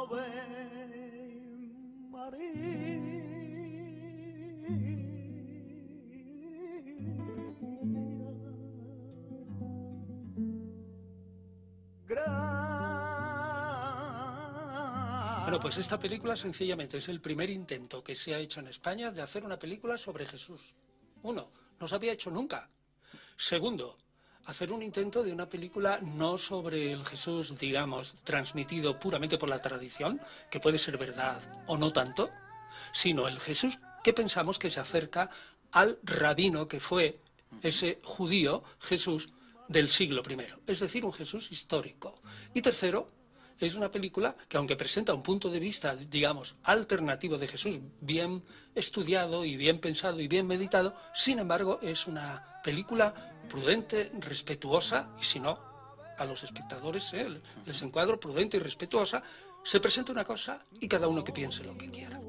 Bueno, pues esta película sencillamente es el primer intento que se ha hecho en España de hacer una película sobre Jesús. Uno, no se había hecho nunca. Segundo, hacer un intento de una película no sobre el Jesús, digamos, transmitido puramente por la tradición, que puede ser verdad o no tanto, sino el Jesús que pensamos que se acerca al rabino que fue ese judío Jesús del siglo I, es decir, un Jesús histórico. Y tercero, es una película que, aunque presenta un punto de vista, digamos, alternativo de Jesús, bien estudiado y bien pensado y bien meditado, sin embargo, es una película prudente, respetuosa, y si no, a los espectadores les encuadro prudente y respetuosa, se presenta una cosa y cada uno que piense lo que quiera.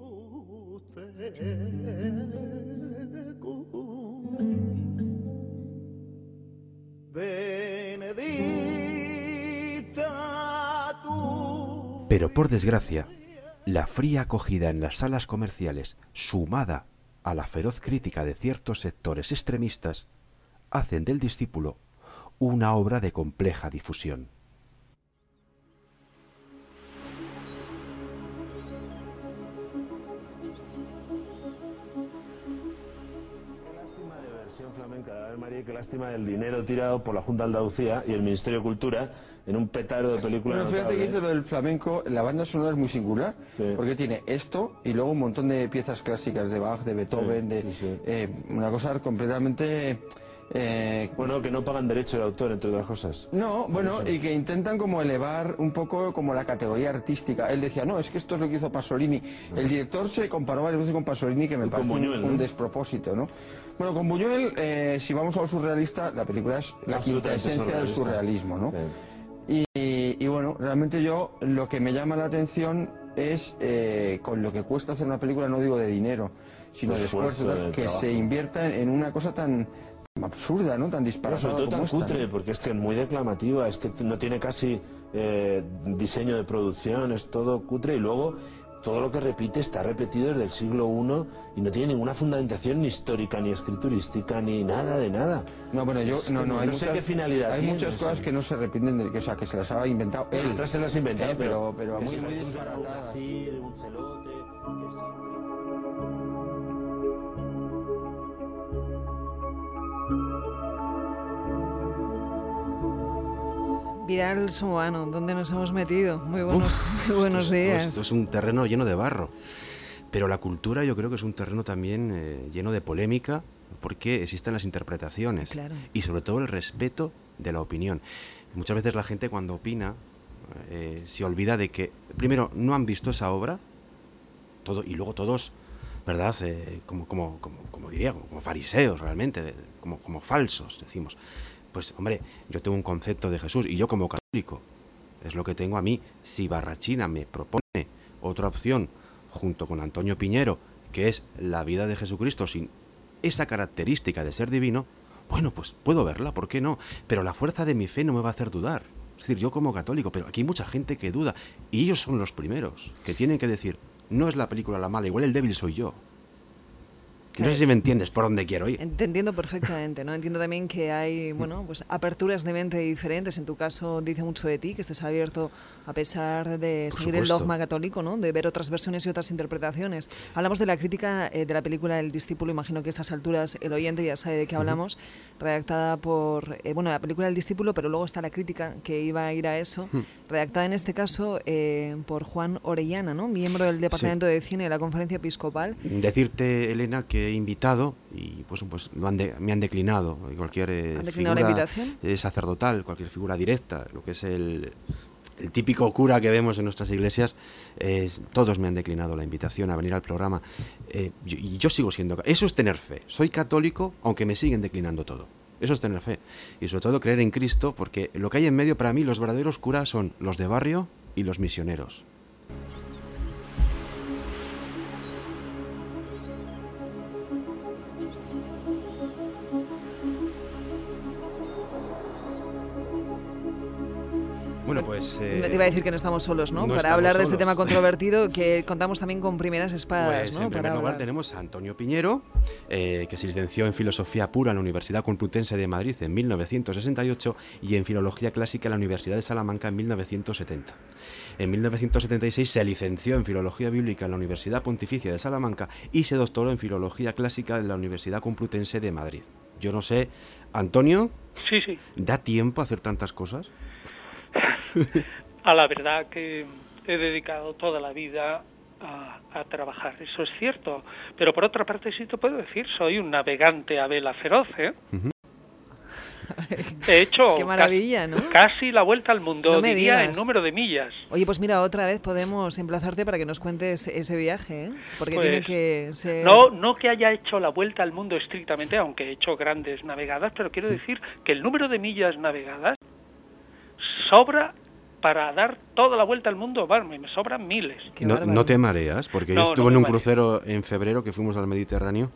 Pero por desgracia, la fría acogida en las salas comerciales, sumada a la feroz crítica de ciertos sectores extremistas, hacen del Discípulo una obra de compleja difusión. Flamenca, María, qué lástima del dinero tirado por la Junta de Andalucía y el Ministerio de Cultura en un petardo de películas. Bueno, fíjate que dice lo del flamenco, la banda sonora es muy singular, sí, porque tiene esto y luego un montón de piezas clásicas de Bach, de Beethoven, una cosa completamente... bueno, que no pagan derecho de autor, entre otras cosas. No, bueno, y que intentan como elevar un poco como la categoría artística. Él decía, no, es que esto es lo que hizo Pasolini. El director se comparó varias veces con Pasolini, que me parece Buñuel, un despropósito, ¿no? Bueno, con Buñuel, si vamos a lo surrealista, la película es la quinta esencia del surrealismo, ¿no? Sí. Y bueno, realmente yo lo que me llama la atención es con lo que cuesta hacer una película, no digo de dinero, sino de esfuerzo, que se invierta en una cosa tan absurda, ¿no? Tan disparatada, sobre todo como tan esta, cutre, ¿no? porque es que es muy declamativa, es que no tiene casi diseño de producción, es todo cutre, y luego todo lo que repite está repetido desde el siglo I y no tiene ninguna fundamentación ni histórica, ni escriturística, ni nada de nada. No, bueno, yo no sé qué finalidad hay tiene, muchas cosas que no se repiten, o sea, que se las ha inventado él. Otras se las ha inventado, pero muy disparatadas. Un celote, que sí. Vidal Suano, ¿dónde nos hemos metido? Muy buenos días. Esto es un terreno lleno de barro. Pero la cultura yo creo que es un terreno también lleno de polémica, porque existen las interpretaciones, claro, y sobre todo el respeto de la opinión. Muchas veces la gente cuando opina se olvida de que, primero, no han visto esa obra, y luego todos, ¿verdad? Como diría, como fariseos realmente, como falsos, decimos. Pues hombre, yo tengo un concepto de Jesús y yo como católico, es lo que tengo a mí. Si Barrachina me propone otra opción junto con Antonio Piñero, que es la vida de Jesucristo sin esa característica de ser divino, bueno, pues puedo verla, ¿por qué no? Pero la fuerza de mi fe no me va a hacer dudar. Es decir, yo como católico, pero aquí hay mucha gente que duda, y ellos son los primeros que tienen que decir, no es la película la mala, igual el débil soy yo. No sé si me entiendes por dónde quiero ir. Te entiendo perfectamente, ¿no? Entiendo también que hay, bueno, pues aperturas de mente diferentes. En tu caso dice mucho de ti, que estés abierto a pesar de Por seguir supuesto. el dogma católico, ¿no? De ver otras versiones y otras interpretaciones. Hablamos de la crítica de la película El Discípulo. Imagino que a estas alturas el oyente ya sabe de qué hablamos. Redactada por, la película El Discípulo, pero luego está la crítica que iba a ir a eso. Redactada en este caso por Juan Orellana, ¿no? Miembro del Departamento de Cine de la Conferencia Episcopal. Decirte, Elena, que he invitado y pues me han declinado cualquier ¿Han declinado figura la invitación? Sacerdotal, cualquier figura directa, lo que es el típico cura que vemos en nuestras iglesias. Todos me han declinado la invitación a venir al programa, y yo sigo siendo... Eso es tener fe. Soy católico, aunque me siguen declinando todo. Eso es tener fe. Y sobre todo creer en Cristo, porque lo que hay en medio, para mí, los verdaderos curas son los de barrio y los misioneros. Bueno, pues... te iba a decir que no estamos solos, ¿no? No para hablar de solos. ese tema controvertido, que contamos también con primeras espadas, Pues ¿no? en primer lugar tenemos a Antonio Piñero, que se licenció en Filosofía Pura en la Universidad Complutense de Madrid en 1968 y en Filología Clásica en la Universidad de Salamanca en 1970. En 1976 se licenció en Filología Bíblica en la Universidad Pontificia de Salamanca y se doctoró en Filología Clásica en la Universidad Complutense de Madrid. Yo no sé, Antonio, Sí. ¿da tiempo a hacer tantas cosas? A la verdad que he dedicado toda la vida a trabajar, eso es cierto. Pero por otra parte sí te puedo decir, soy un navegante a vela feroz, ¿eh? He hecho Qué maravilla, ¿no? casi la vuelta al mundo, No me diría digas. en número de millas. Oye, pues mira, otra vez podemos emplazarte para que nos cuentes ese viaje, ¿eh? Porque Pues, tiene que ser... No que haya hecho la vuelta al mundo estrictamente, aunque he hecho grandes navegadas, pero quiero decir que el número de millas navegadas sobra para dar toda la vuelta al mundo. Bueno, me sobran miles. Qué No, bárbaro. no te mareas, porque yo No, estuve no en me un mareo. crucero en febrero que fuimos al Mediterráneo,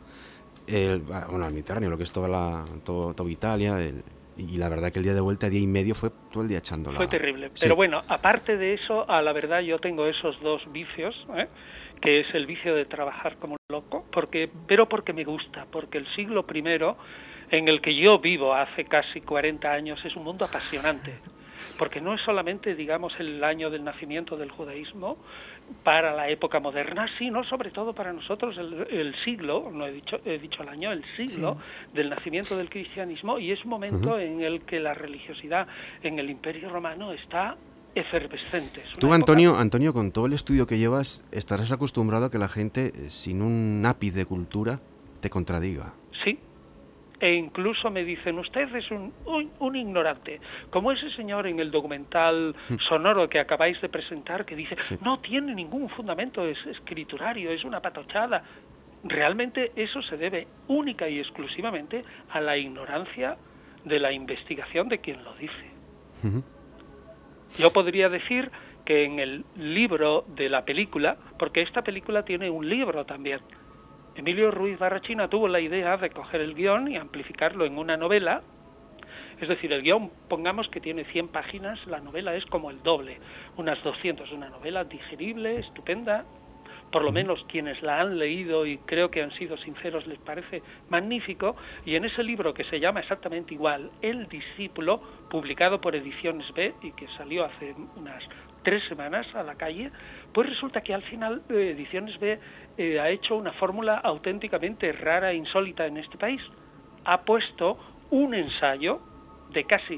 al Mediterráneo, lo que es toda Italia, y la verdad que el día de vuelta, día y medio, fue todo el día echándola. Fue terrible. Sí. Pero bueno, aparte de eso, a la verdad yo tengo esos dos vicios, que es el vicio de trabajar como un loco, pero porque me gusta, porque el siglo I en el que yo vivo hace casi 40 años es un mundo apasionante, porque no es solamente, digamos, el año del nacimiento del judaísmo para la época moderna, sino sobre todo para nosotros el siglo, no he dicho el año, el siglo del nacimiento del cristianismo, y es un momento en el que la religiosidad en el Imperio Romano está efervescente. Es una Tú, época- Antonio, con todo el estudio que llevas, estarás acostumbrado a que la gente, sin un ápice de cultura, te contradiga. Sí, e incluso me dicen, usted es un ignorante, como ese señor en el documental sonoro que acabáis de presentar, que dice, Sí. no tiene ningún fundamento, es escriturario, es una patochada. Realmente eso se debe única y exclusivamente a la ignorancia de la investigación de quien lo dice. Ujú. Yo podría decir que en el libro de la película, porque esta película tiene un libro también, Emilio Ruiz Barrachina tuvo la idea de coger el guión y amplificarlo en una novela. Es decir, el guión, pongamos que tiene 100 páginas, la novela es como el doble, unas 200, una novela digerible, estupenda, por lo menos quienes la han leído y creo que han sido sinceros les parece magnífico, y en ese libro que se llama exactamente igual, El discípulo, publicado por Ediciones B y que salió hace unas 3 semanas a la calle, pues resulta que al final Ediciones B ha hecho una fórmula auténticamente rara e insólita en este país. Ha puesto un ensayo de casi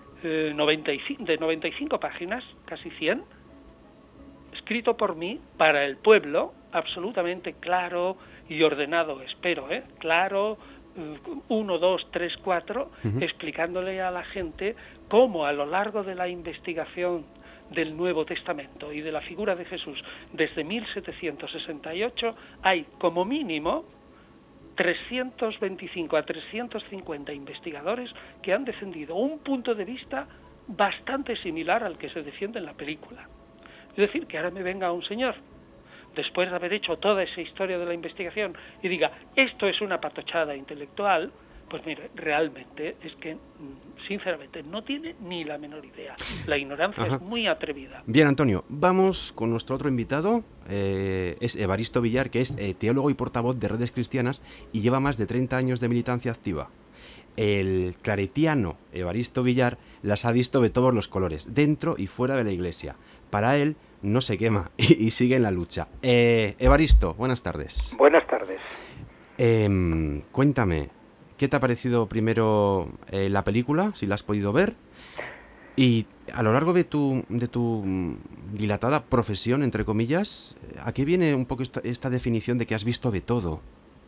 95 páginas, casi 100, escrito por mí para el pueblo, absolutamente claro y ordenado, espero, claro, 1, 2, 3, 4, explicándole a la gente cómo a lo largo de la investigación del Nuevo Testamento y de la figura de Jesús desde 1768 hay como mínimo 325 a 350 investigadores que han defendido un punto de vista bastante similar al que se defiende en la película. Es decir, que ahora me venga un señor, después de haber hecho toda esa historia de la investigación, y diga, esto es una patochada intelectual, pues mire, realmente es que, sinceramente, no tiene ni la menor idea. La ignorancia es muy atrevida. Bien, Antonio, vamos con nuestro otro invitado. Es Evaristo Villar, que es teólogo y portavoz de Redes Cristianas y lleva más de 30 años de militancia activa. El claretiano Evaristo Villar las ha visto de todos los colores, dentro y fuera de la iglesia. Para él no se quema y sigue en la lucha. Evaristo, buenas tardes. Buenas tardes. Cuéntame, ¿qué te ha parecido primero la película, si la has podido ver? Y a lo largo de tu dilatada profesión, entre comillas, ¿a qué viene un poco esta definición de que has visto de todo?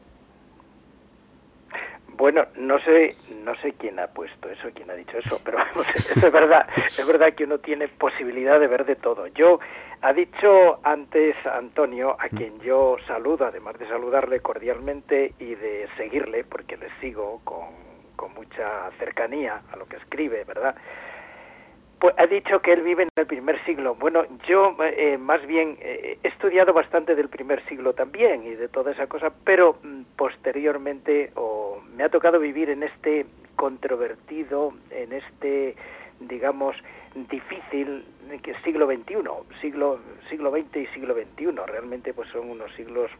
Bueno, no sé quién ha puesto eso, quién ha dicho eso, pero vamos, eso es verdad que uno tiene posibilidad de ver de todo. Ha dicho antes Antonio, a quien yo saludo, además de saludarle cordialmente y de seguirle, porque le sigo con mucha cercanía a lo que escribe, ¿verdad? Pues ha dicho que él vive en el primer siglo. Bueno, yo más bien he estudiado bastante del primer siglo también y de toda esa cosa, pero posteriormente me ha tocado vivir en este controvertido, en este digamos, difícil, que siglo XXI, siglo XX y siglo XXI. Realmente pues son unos siglos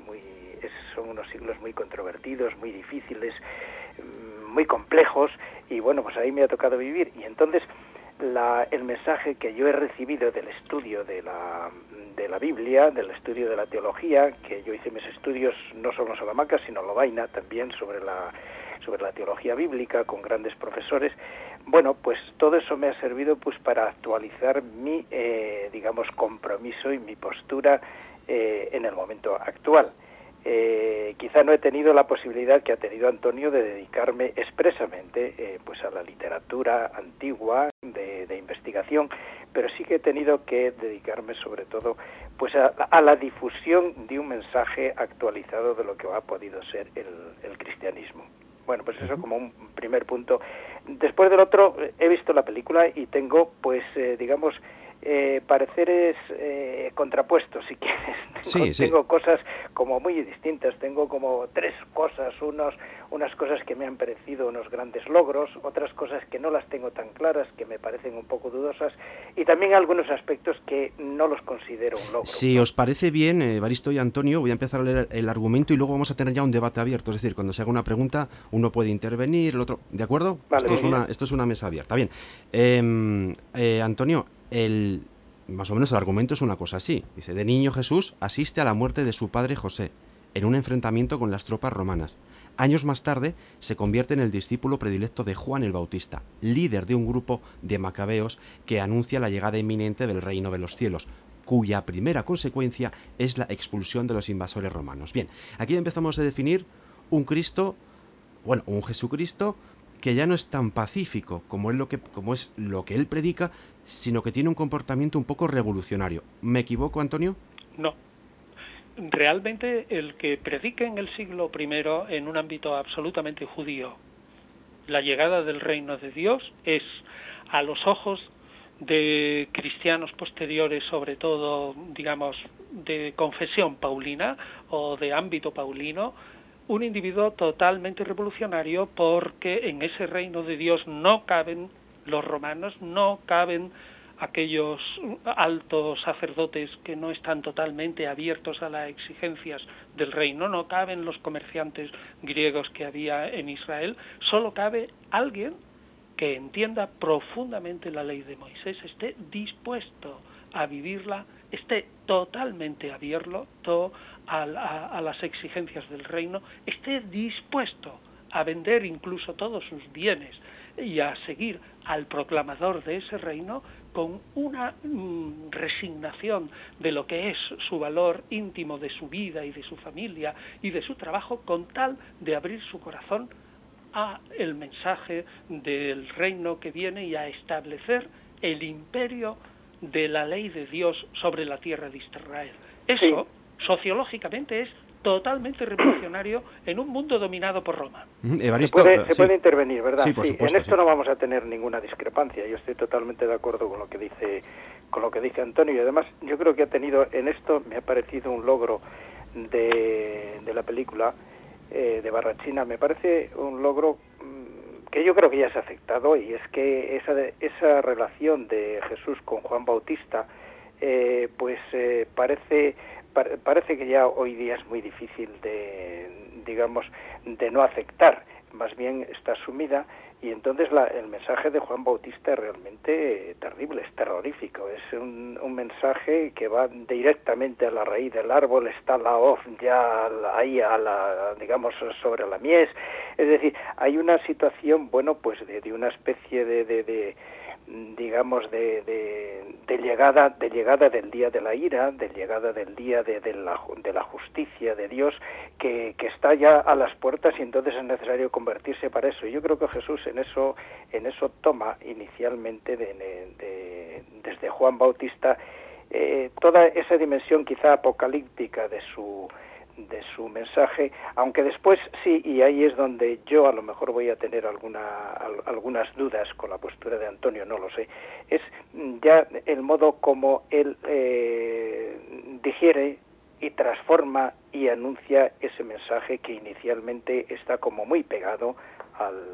muy controvertidos, muy difíciles, muy complejos, y bueno, pues ahí me ha tocado vivir. Y entonces el mensaje que yo he recibido del estudio de la Biblia, del estudio de la teología, que yo hice mis estudios no solo en Salamanca, sino en Lovaina también, sobre la teología bíblica, con grandes profesores. Bueno, pues todo eso me ha servido pues para actualizar mi, digamos, compromiso y mi postura en el momento actual. Quizá no he tenido la posibilidad que ha tenido Antonio de dedicarme expresamente pues a la literatura antigua de investigación, pero sí que he tenido que dedicarme sobre todo pues a la difusión de un mensaje actualizado de lo que ha podido ser el cristianismo. Bueno, pues eso como un primer punto. Después del otro, he visto la película y tengo, pues, digamos, pareceres contrapuestos, si quieres. Tengo cosas como muy distintas. Tengo como tres cosas. Unas cosas que me han parecido unos grandes logros, otras cosas que no las tengo tan claras, que me parecen un poco dudosas, y también algunos aspectos que no los considero un logro. Si os parece bien, Evaristo y Antonio, voy a empezar a leer el argumento y luego vamos a tener ya un debate abierto. Es decir, cuando se haga una pregunta, uno puede intervenir, el otro... ¿De acuerdo? Vale, esto es una mesa abierta. Bien. Antonio, más o menos el argumento es una cosa así. Dice, de niño Jesús asiste a la muerte de su padre José en un enfrentamiento con las tropas romanas. Años más tarde se convierte en el discípulo predilecto de Juan el Bautista, líder de un grupo de macabeos que anuncia la llegada inminente del reino de los cielos, cuya primera consecuencia es la expulsión de los invasores romanos. Bien, aquí empezamos a definir un Jesucristo que ya no es tan pacífico como es lo que él predica, sino que tiene un comportamiento un poco revolucionario. ¿Me equivoco, Antonio? No. Realmente el que predique en el siglo I en un ámbito absolutamente judío la llegada del reino de Dios es, a los ojos de cristianos posteriores, sobre todo, digamos, de confesión paulina o de ámbito paulino, un individuo totalmente revolucionario, porque en ese reino de Dios no caben los romanos, no caben aquellos altos sacerdotes que no están totalmente abiertos a las exigencias del reino, no caben los comerciantes griegos que había en Israel, solo cabe alguien que entienda profundamente la ley de Moisés, esté dispuesto a vivirla, esté totalmente abierto a las exigencias del reino, esté dispuesto a vender incluso todos sus bienes y a seguir al proclamador de ese reino con una resignación de lo que es su valor íntimo, de su vida y de su familia y de su trabajo, con tal de abrir su corazón a el mensaje del reino que viene y a establecer el imperio de la ley de Dios sobre la tierra de Israel. Eso, sociológicamente, es totalmente revolucionario en un mundo dominado por Roma. Evaristo, se puede intervenir, ¿verdad? Sí, por supuesto, en esto no vamos a tener ninguna discrepancia. Yo estoy totalmente de acuerdo con lo que dice Antonio, y además yo creo que ha tenido en esto, me ha parecido un logro de la película de Barrachina, me parece un logro que yo creo que ya se ha aceptado, y es que esa relación de Jesús con Juan Bautista parece que ya hoy día es muy difícil de no aceptar, más bien está asumida, y entonces el mensaje de Juan Bautista es realmente terrible, es terrorífico, es un mensaje que va directamente a la raíz del árbol, está la hoz ya ahí digamos sobre la mies, es decir, hay una situación, bueno, pues de una especie de llegada del día de la ira, de llegada del día de la justicia de Dios, que está ya a las puertas, y entonces es necesario convertirse para eso. Y yo creo que Jesús en eso toma inicialmente desde Juan Bautista toda esa dimensión quizá apocalíptica de su mensaje, aunque después sí, y ahí es donde yo a lo mejor voy a tener algunas dudas con la postura de Antonio, no lo sé, es ya el modo como él digiere y transforma y anuncia ese mensaje que inicialmente está como muy pegado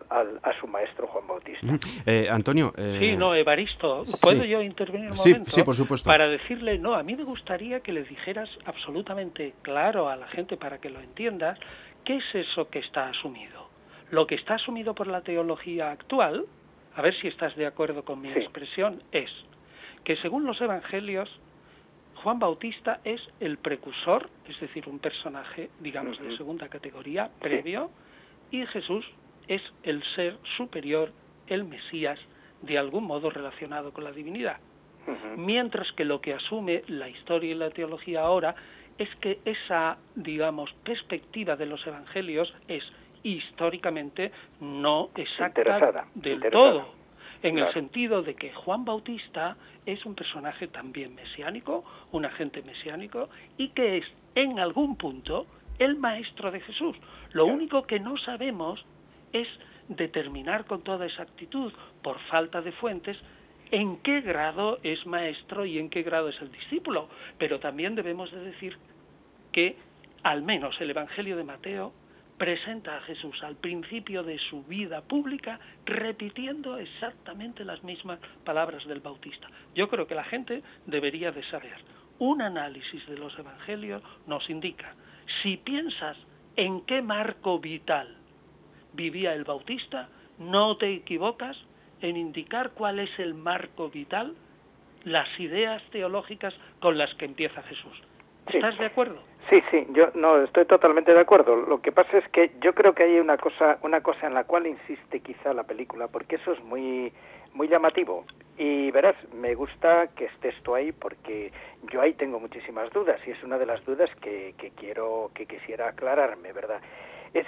a su maestro Juan Bautista. Antonio... Sí, no, Evaristo, ¿puedo yo intervenir un momento? Sí, por supuesto. Para decirle, no, a mí me gustaría que le dijeras absolutamente claro a la gente para que lo entiendas, ¿qué es eso que está asumido? Lo que está asumido por la teología actual, a ver si estás de acuerdo con mi expresión, es que según los evangelios, Juan Bautista es el precursor, es decir, un personaje, digamos, de segunda categoría, previo, y Jesús es el ser superior, el Mesías, de algún modo relacionado con la divinidad. Mientras que lo que asume la historia y la teología ahora es que esa, digamos, perspectiva de los evangelios es históricamente no exacta del todo, en el sentido de que Juan Bautista es un personaje también mesiánico, un agente mesiánico, y que es, en algún punto, el maestro de Jesús. Lo único que no sabemos es determinar con toda exactitud, por falta de fuentes, en qué grado es maestro y en qué grado es el discípulo. Pero también debemos de decir que, al menos el Evangelio de Mateo, presenta a Jesús al principio de su vida pública repitiendo exactamente las mismas palabras del Bautista. Yo creo que la gente debería de saber. Un análisis de los evangelios nos indica, si piensas en qué marco vital vivía el Bautista, no te equivocas en indicar cuál es el marco vital, las ideas teológicas con las que empieza Jesús. ¿Estás de acuerdo? Sí, yo no estoy totalmente de acuerdo. Lo que pasa es que yo creo que hay una cosa en la cual insiste quizá la película, porque eso es muy llamativo. Y verás, me gusta que estés tú ahí, porque yo ahí tengo muchísimas dudas, y es una de las dudas que quisiera aclararme, ¿verdad? Es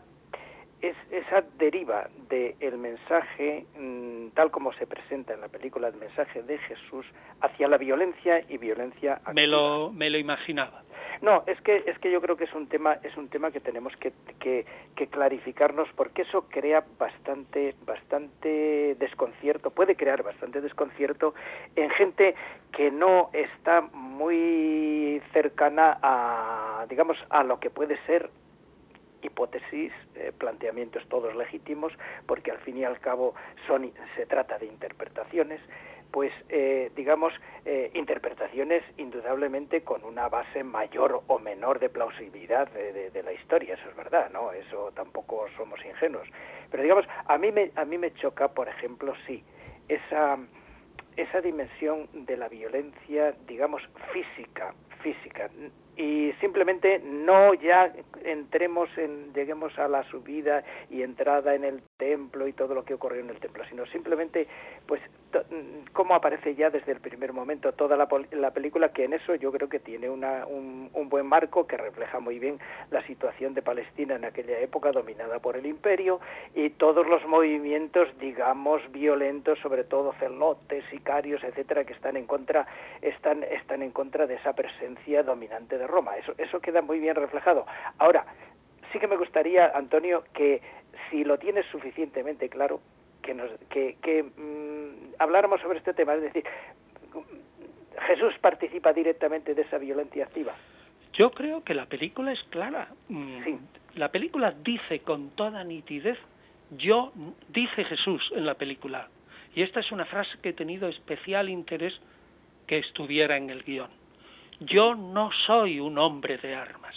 esa deriva del mensaje, tal como se presenta en la película, el mensaje de Jesús hacia la violencia y violencia activa. Me lo imaginaba. No, es que yo creo que es un tema que tenemos que clarificarnos, porque eso crea bastante desconcierto, puede crear bastante desconcierto en gente que no está muy cercana a, digamos, a lo que puede ser hipótesis, planteamientos todos legítimos, porque al fin y al cabo se trata de interpretaciones, pues digamos, interpretaciones indudablemente con una base mayor o menor de plausibilidad de la historia, eso es verdad, ¿no? Eso tampoco somos ingenuos. Pero digamos, a mí me choca, por ejemplo, sí, esa dimensión de la violencia, digamos, física, y simplemente no ya lleguemos a la subida y entrada en el templo y todo lo que ocurrió en el templo, sino simplemente, pues, cómo aparece ya desde el primer momento toda la película, que en eso yo creo que tiene un buen marco que refleja muy bien la situación de Palestina en aquella época dominada por el imperio, y todos los movimientos, digamos, violentos, sobre todo celotes, sicarios, etcétera, que están en contra de esa presencia dominante de Roma. Eso queda muy bien reflejado. Ahora, sí que me gustaría, Antonio, que si lo tienes suficientemente claro, que habláramos sobre este tema, es decir, ¿Jesús participa directamente de esa violencia activa? Yo creo que la película es clara. Sí. La película dice con toda nitidez, dice Jesús en la película, y esta es una frase que he tenido especial interés que estuviera en el guión. Yo no soy un hombre de armas.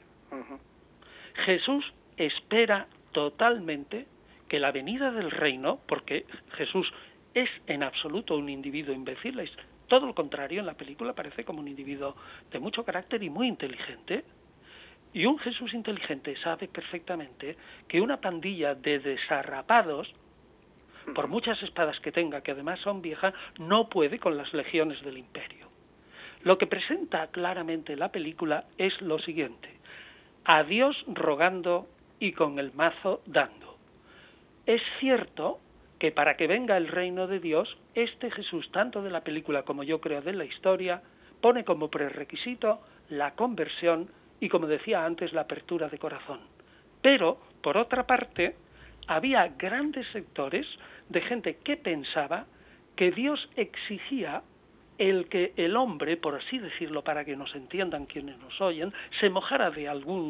Jesús espera totalmente que la venida del reino, porque Jesús es en absoluto un individuo imbécil, es todo lo contrario, en la película parece como un individuo de mucho carácter y muy inteligente, y un Jesús inteligente sabe perfectamente que una pandilla de desarrapados, por muchas espadas que tenga, que además son viejas, no puede con las legiones del imperio. Lo que presenta claramente la película es lo siguiente: a Dios rogando y con el mazo dando. Es cierto que para que venga el reino de Dios, este Jesús, tanto de la película como yo creo de la historia, pone como prerequisito la conversión y, como decía antes, la apertura de corazón. Pero, por otra parte, había grandes sectores de gente que pensaba que Dios exigía el que el hombre, por así decirlo, para que nos entiendan quienes nos oyen, se mojara de algún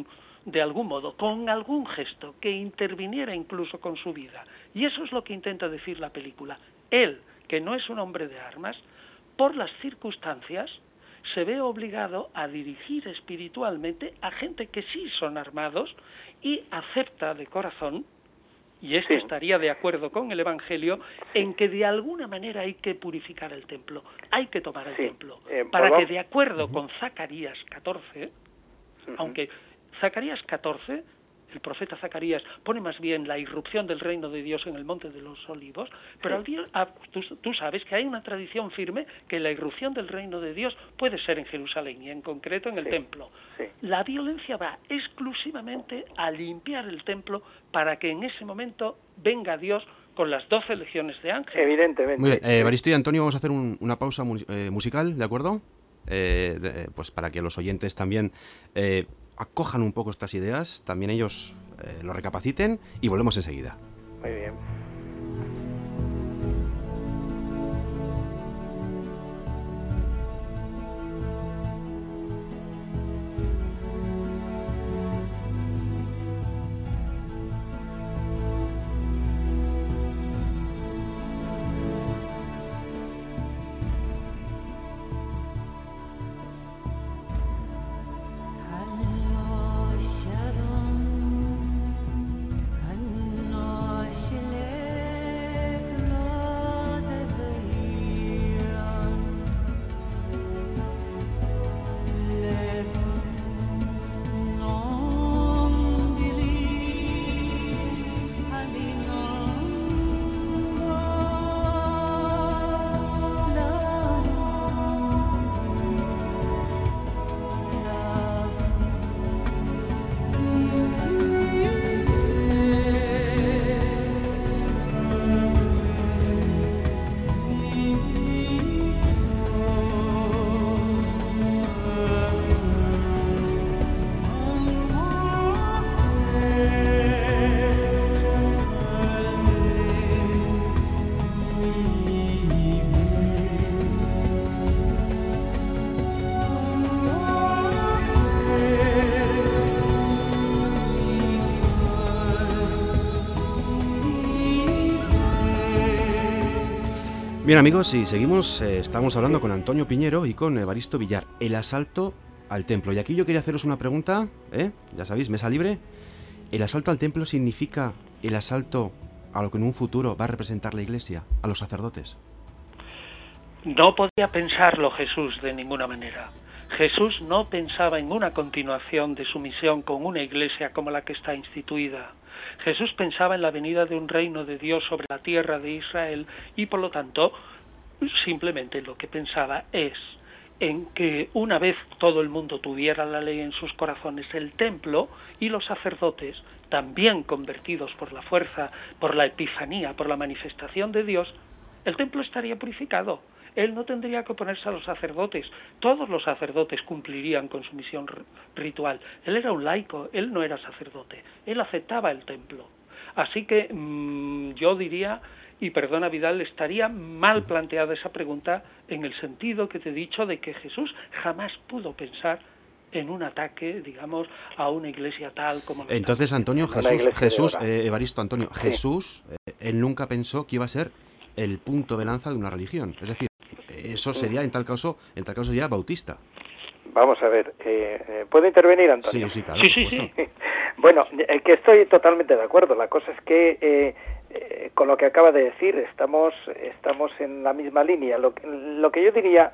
de algún modo, con algún gesto, que interviniera incluso con su vida. Y eso es lo que intenta decir la película. Él, que no es un hombre de armas, por las circunstancias, se ve obligado a dirigir espiritualmente a gente que sí son armados y acepta de corazón, y esto estaría de acuerdo con el Evangelio, en que de alguna manera hay que purificar el templo, hay que tomar el templo, para que de acuerdo con Zacarías 14, aunque Zacarías 14, el profeta Zacarías pone más bien la irrupción del reino de Dios en el Monte de los Olivos, pero tú sabes que hay una tradición firme que la irrupción del reino de Dios puede ser en Jerusalén y en concreto en el templo. La violencia va exclusivamente a limpiar el templo para que en ese momento venga Dios con las 12 legiones de ángeles. Evidentemente. Muy bien, Evaristo y Antonio, vamos a hacer una pausa musical, ¿de acuerdo? Pues para que los oyentes también acojan un poco estas ideas, también ellos lo recapaciten y volvemos enseguida. Muy bien. Bien amigos, y seguimos, estamos hablando con Antonio Piñero y con Evaristo Villar, el asalto al templo. Y aquí yo quería haceros una pregunta, ya sabéis, mesa libre. ¿El asalto al templo significa el asalto a lo que en un futuro va a representar la Iglesia, a los sacerdotes? No podía pensarlo Jesús de ninguna manera. Jesús no pensaba en una continuación de su misión con una iglesia como la que está instituida. Jesús pensaba en la venida de un reino de Dios sobre la tierra de Israel y por lo tanto simplemente lo que pensaba es en que una vez todo el mundo tuviera la ley en sus corazones, el templo y los sacerdotes, también convertidos por la fuerza, por la epifanía, por la manifestación de Dios, el templo estaría purificado. Él no tendría que oponerse a los sacerdotes. Todos los sacerdotes cumplirían con su misión ritual. Él era un laico, él no era sacerdote. Él aceptaba el templo. Así que yo diría, y perdona Vidal, estaría mal planteada esa pregunta en el sentido que te he dicho de que Jesús jamás pudo pensar en un ataque, digamos, a una iglesia tal como... Entonces, Antonio, Evaristo, Antonio, sí. Jesús, él nunca pensó que iba a ser el punto de lanza de una religión. Es decir, eso sería, en tal caso sería bautista. Vamos a ver, ¿puedo intervenir, Antonio? Sí, claro. Sí. Bueno, que estoy totalmente de acuerdo. La cosa es que con lo que acaba de decir estamos en la misma línea. Lo que yo diría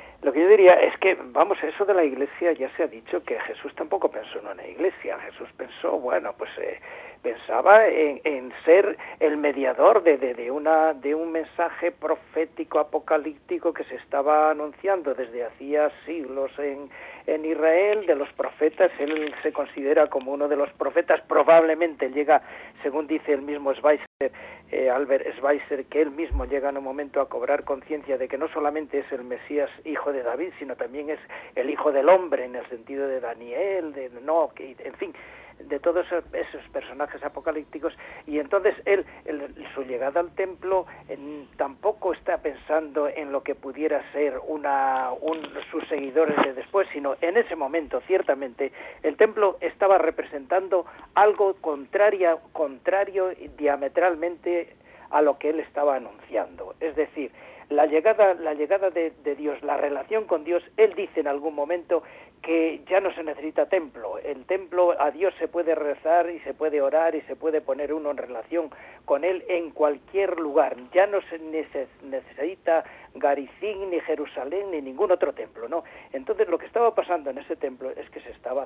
es que, vamos, eso de la iglesia ya se ha dicho que Jesús tampoco pensó en una iglesia. Jesús pensó, pensaba en ser el mediador de un mensaje profético apocalíptico que se estaba anunciando desde hacía siglos en Israel, de los profetas. Él se considera como uno de los profetas. Probablemente llega, según dice el mismo Albert Schweitzer, que él mismo llega en un momento a cobrar conciencia de que no solamente es el Mesías hijo de David, sino también es el hijo del hombre, en el sentido de Daniel, de Enoc, en fin, esos personajes apocalípticos, y entonces su llegada al templo tampoco está pensando en lo que pudiera ser sus seguidores de después, sino en ese momento, ciertamente, el templo estaba representando algo contrario diametralmente a lo que él estaba anunciando. Es decir, la llegada de Dios, la relación con Dios, él dice en algún momento que ya no se necesita templo. El templo, a Dios se puede rezar y se puede orar y se puede poner uno en relación con él en cualquier lugar. Ya no se necesita Garizim, ni Jerusalén, ni ningún otro templo, ¿no? Entonces lo que estaba pasando en ese templo es que se estaba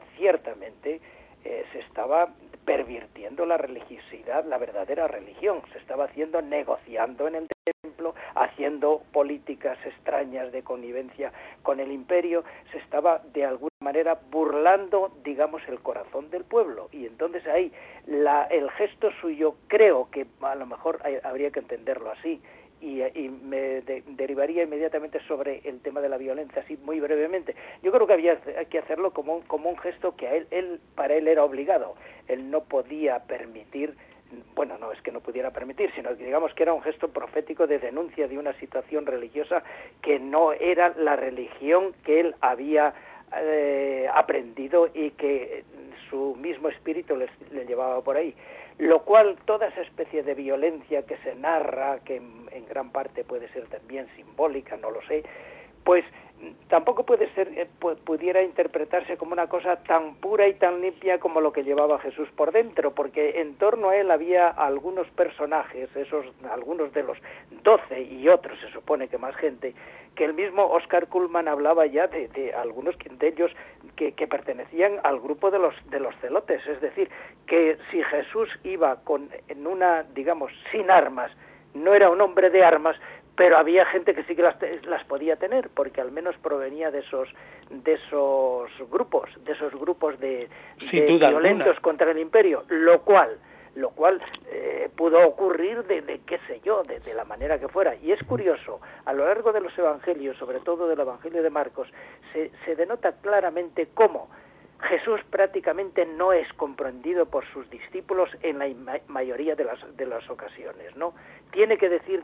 pervirtiendo la religiosidad, la verdadera religión. Se estaba negociando en el templo, haciendo políticas extrañas de connivencia con el imperio. Se estaba de alguna manera burlando, digamos, el corazón del pueblo. Y entonces ahí el gesto suyo, creo que a lo mejor habría que entenderlo así, y me derivaría inmediatamente sobre el tema de la violencia, así muy brevemente. Yo creo que había que hacerlo como un gesto que para él era obligado. Él no podía permitir, bueno, no es que no pudiera permitir, sino que digamos que era un gesto profético de denuncia de una situación religiosa que no era la religión que él había aprendido y que su mismo espíritu le llevaba por ahí. Lo cual, toda esa especie de violencia que se narra, que en gran parte puede ser también simbólica, no lo sé, pues tampoco pudiera interpretarse como una cosa tan pura y tan limpia como lo que llevaba Jesús por dentro, porque en torno a él había algunos personajes, algunos de los 12 y otros, se supone que más gente, que el mismo Oscar Cullmann hablaba ya de algunos de ellos que pertenecían al grupo de los celotes. Es decir, que si Jesús iba digamos, sin armas, no era un hombre de armas, pero había gente que sí que las podía tener, porque al menos provenía de esos grupos de violentos alguna contra el imperio, lo cual pudo ocurrir de qué sé yo, de la manera que fuera. Y es curioso, a lo largo de los evangelios, sobre todo del Evangelio de Marcos, se denota claramente cómo Jesús prácticamente no es comprendido por sus discípulos en la mayoría de las ocasiones, ¿no? Tiene que decir,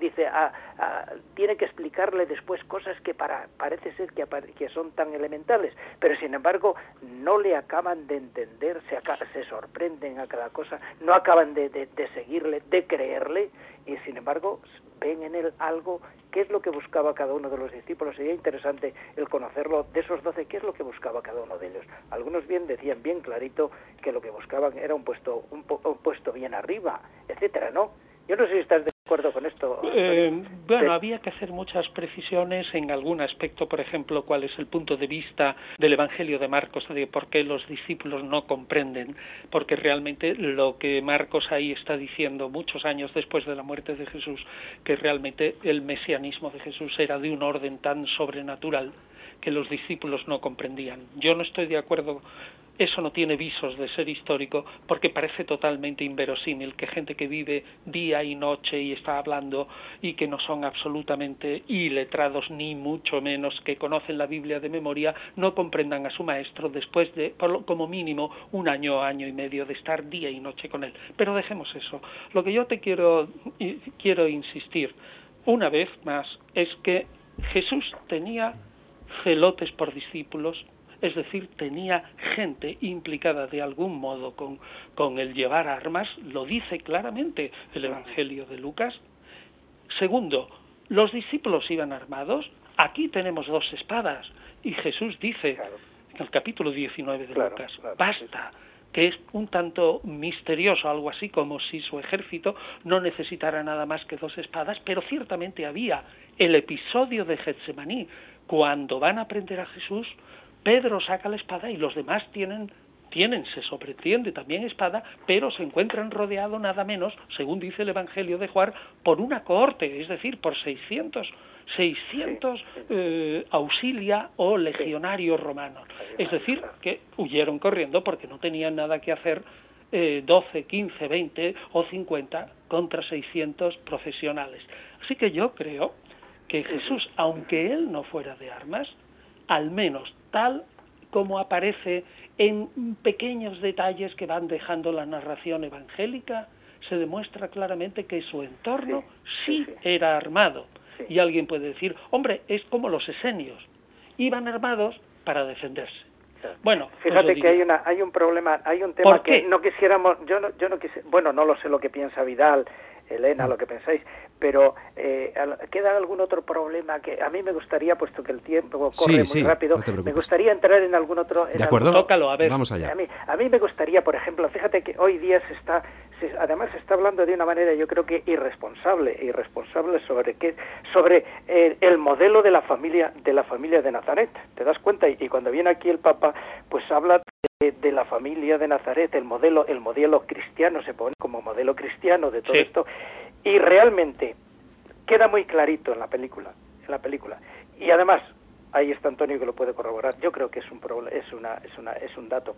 tiene que explicarle después cosas que parece ser que son tan elementales, pero sin embargo no le acaban de entender, se sorprenden a cada cosa, no acaban de seguirle, de creerle, y sin embargo ven en él algo. ¿Qué es lo que buscaba cada uno de los discípulos? Sería interesante el conocerlo de esos 12, qué es lo que buscaba cada uno de ellos. Algunos decían bien clarito que lo que buscaban era un puesto bien arriba, etcétera, ¿no? Yo no sé si estás de acuerdo con esto. Bueno, había que hacer muchas precisiones en algún aspecto, por ejemplo, cuál es el punto de vista del Evangelio de Marcos, de por qué los discípulos no comprenden, porque realmente lo que Marcos ahí está diciendo muchos años después de la muerte de Jesús, que realmente el mesianismo de Jesús era de un orden tan sobrenatural que los discípulos no comprendían. Yo no estoy de acuerdo. Eso no tiene visos de ser histórico, porque parece totalmente inverosímil que gente que vive día y noche y está hablando y que no son absolutamente iletrados, ni mucho menos que conocen la Biblia de memoria, no comprendan a su maestro después de, como mínimo, un año y medio de estar día y noche con él. Pero dejemos eso. Lo que yo te quiero insistir una vez más es que Jesús tenía celotes por discípulos, es decir, tenía gente implicada de algún modo con el llevar armas, lo dice claramente el Evangelio de Lucas. Segundo, los discípulos iban armados, aquí tenemos 2 espadas, y Jesús dice en el capítulo 19 de Lucas, basta, que es un tanto misterioso, algo así como si su ejército no necesitara nada más que 2 espadas, pero ciertamente había el episodio de Getsemaní, cuando van a prender a Jesús. Pedro saca la espada y los demás tienen, se sobreentiende también espada, pero se encuentran rodeados nada menos, según dice el Evangelio de Juan, por una cohorte, es decir, por 600 auxilia o legionarios romanos. Es decir, que huyeron corriendo porque no tenían nada que hacer 12, 15, 20 o 50 contra 600 profesionales. Así que yo creo que Jesús, aunque él no fuera de armas, al menos tal como aparece en pequeños detalles que van dejando la narración evangélica, se demuestra claramente que su entorno sí era armado. Sí. Y alguien puede decir, hombre, es como los esenios, iban armados para defenderse. Bueno, fíjate que hay un problema, hay un tema que no quisiéramos, yo no quisiera, bueno, no lo sé lo que piensa Vidal, Elena, lo que pensáis, pero ¿queda algún otro problema que a mí me gustaría, puesto que el tiempo corre muy rápido, no me gustaría entrar en algún otro... ¿De acuerdo? Tócalo, a ver. Vamos allá. A mí me gustaría, por ejemplo, fíjate que hoy día además se está hablando de una manera, yo creo que irresponsable sobre el modelo de la familia de Nazaret. ¿Te das cuenta? Y cuando viene aquí el Papa, pues habla de la familia de Nazaret, el modelo cristiano, se pone como modelo cristiano de todo esto, y realmente queda muy clarito en la película. Y además, ahí está Antonio que lo puede corroborar. Yo creo que es un dato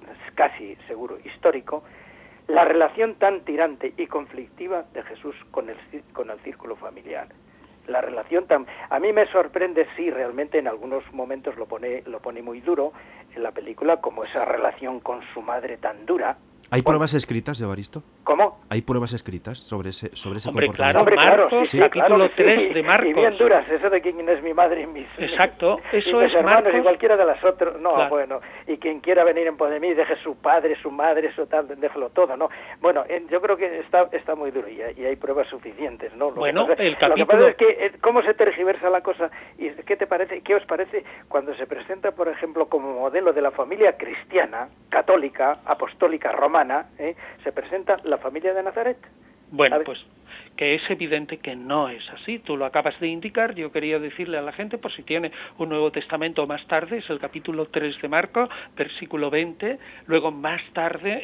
casi seguro histórico, la relación tan tirante y conflictiva de Jesús con el círculo familiar. La relación a mí me sorprende, sí, realmente en algunos momentos lo pone muy duro en la película, como esa relación con su madre tan dura. ¿Hay pruebas escritas, Evaristo? ¿Cómo? ¿Hay pruebas escritas sobre ese Hombre, comportamiento? claro, Marcos, sí, capítulo claro 3 de Marcos. Y bien duras, eso de quién es mi madre y mis... Exacto, eso mis es hermanos Marcos. Y cualquiera de las otras, no, Claro. Bueno, y quien quiera venir en pos de mí, deje su padre, su madre, su tal, déjelo todo, ¿no? Bueno, yo creo que está muy duro y hay pruebas suficientes, ¿no? Bueno, el Lo que capítulo... pasa es que cómo se tergiversa la cosa y qué os parece cuando se presenta, por ejemplo, como modelo de la familia cristiana, católica, apostólica, romana, se presenta la familia de Nazaret. Bueno, ¿sabes? pues que es evidente que no es así. Tú lo acabas de indicar. Yo quería decirle a la gente, por si tiene un Nuevo Testamento más tarde, es el capítulo 3 de Marcos, versículo 20. Luego más tarde,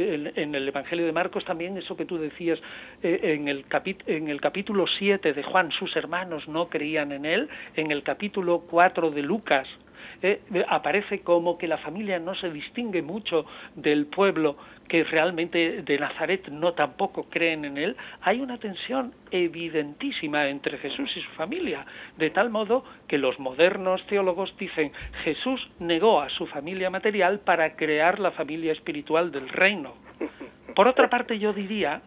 en el Evangelio de Marcos también, eso que tú decías, en el capítulo 7 de Juan, sus hermanos no creían en él. En el capítulo 4 de Lucas, aparece como que la familia no se distingue mucho del pueblo, que realmente de Nazaret no tampoco creen en él. Hay una tensión evidentísima entre Jesús y su familia, de tal modo que los modernos teólogos dicen Jesús negó a su familia material para crear la familia espiritual del reino. Por otra parte, yo diría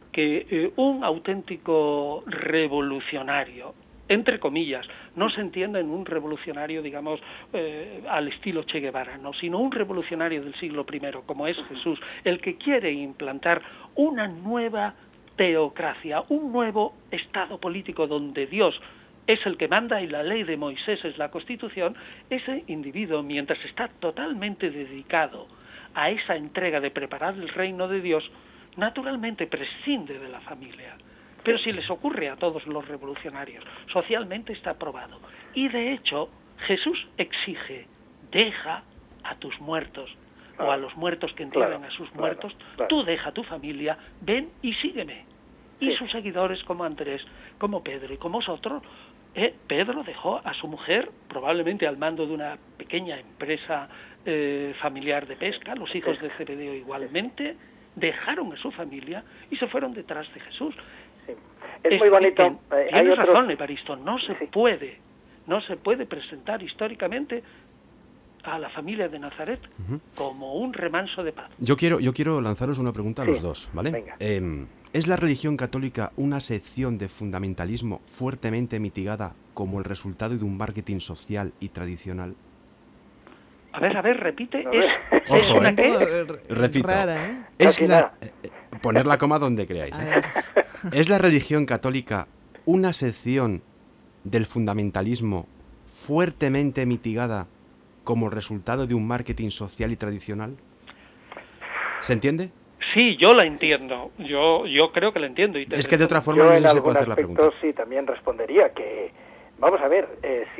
que un auténtico revolucionario, entre comillas, no se entiende en un revolucionario, digamos, al estilo Che Guevara, no, sino un revolucionario del siglo I, como es Jesús, el que quiere implantar una nueva teocracia, un nuevo estado político donde Dios es el que manda y la ley de Moisés es la Constitución. Ese individuo, mientras está totalmente dedicado a esa entrega de preparar el reino de Dios, naturalmente prescinde de la familia. Pero si les ocurre a todos los revolucionarios, socialmente está aprobado. Y de hecho, Jesús exige, deja a tus muertos, o a los muertos que entierran a sus muertos, tú deja a tu familia, ven y sígueme. Y sus seguidores, como Andrés, como Pedro y como vosotros, Pedro dejó a su mujer, probablemente al mando de una pequeña empresa familiar de pesca, los hijos de Zebedeo igualmente, dejaron a su familia y se fueron detrás de Jesús. Sí. Es muy bonito. Tienes razón, Evaristo, no se puede presentar históricamente a la familia de Nazaret como un remanso de paz. Yo quiero lanzaros una pregunta a los dos, ¿vale? Venga. ¿Es la religión católica una sección de fundamentalismo fuertemente mitigada como el resultado de un marketing social y tradicional? A ver, repite. Ojo, ¿una qué? Repito. Rara, ¿eh? Es poner la coma donde queráis. ¿Es la religión católica una sección del fundamentalismo fuertemente mitigada como resultado de un marketing social y tradicional? ¿Se entiende? Sí, yo la entiendo. Yo creo que la entiendo. Es que de otra forma yo no en sé si se algún puede hacer la aspecto pregunta. sí también respondería que vamos a ver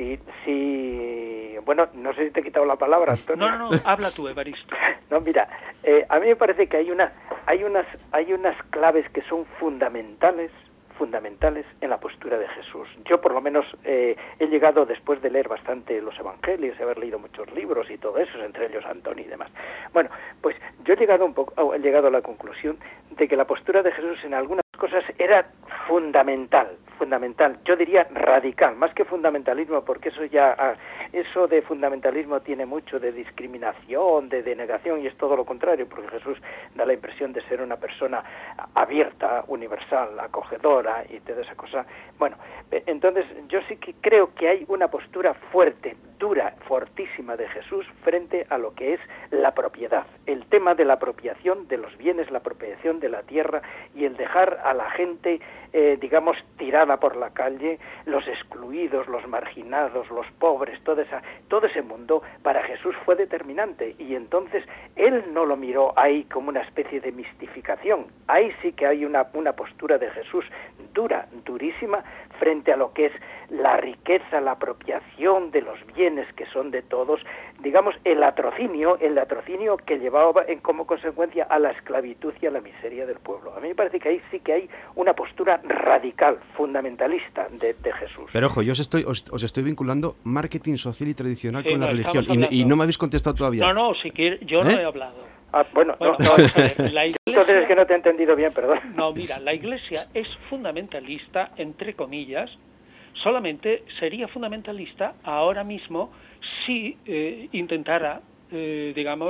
bueno, no sé si te he quitado la palabra, Antonio. No, habla tú, Evaristo. No, mira, a mí me parece que hay unas claves que son fundamentales en la postura de Jesús. Yo por lo menos he llegado, después de leer bastante los evangelios, haber leído muchos libros y todo eso, entre ellos Antonio y demás. Bueno, pues yo he llegado a la conclusión de que la postura de Jesús en algunas cosas era fundamental, yo diría radical, más que fundamentalismo, porque eso de fundamentalismo tiene mucho de discriminación, de denegación, y es todo lo contrario, porque Jesús da la impresión de ser una persona abierta, universal, acogedora y toda esa cosa. Bueno, entonces yo sí que creo que hay una postura fuerte, dura, fortísima de Jesús frente a lo que es la propiedad, el tema de la apropiación de los bienes, la apropiación de la tierra y el dejar a la gente, digamos, tirada por la calle, los excluidos, los marginados, los pobres, todo ese mundo para Jesús fue determinante, y entonces él no lo miró ahí como una especie de mistificación. Ahí sí que hay una postura de Jesús dura, durísima, frente a lo que es la riqueza, la apropiación de los bienes que son de todos, digamos, el latrocinio que llevaba como consecuencia a la esclavitud y a la miseria del pueblo. A mí me parece que ahí sí que hay una postura radical, fundamentalista de Jesús. Pero ojo, yo os estoy vinculando marketing social y tradicional con la religión, y no me habéis contestado todavía. No, si quieres, yo no he hablado. Bueno, no, la Iglesia, entonces es que no te he entendido bien, perdón. No, mira, la Iglesia es fundamentalista, entre comillas. Solamente sería fundamentalista ahora mismo si intentara, digamos,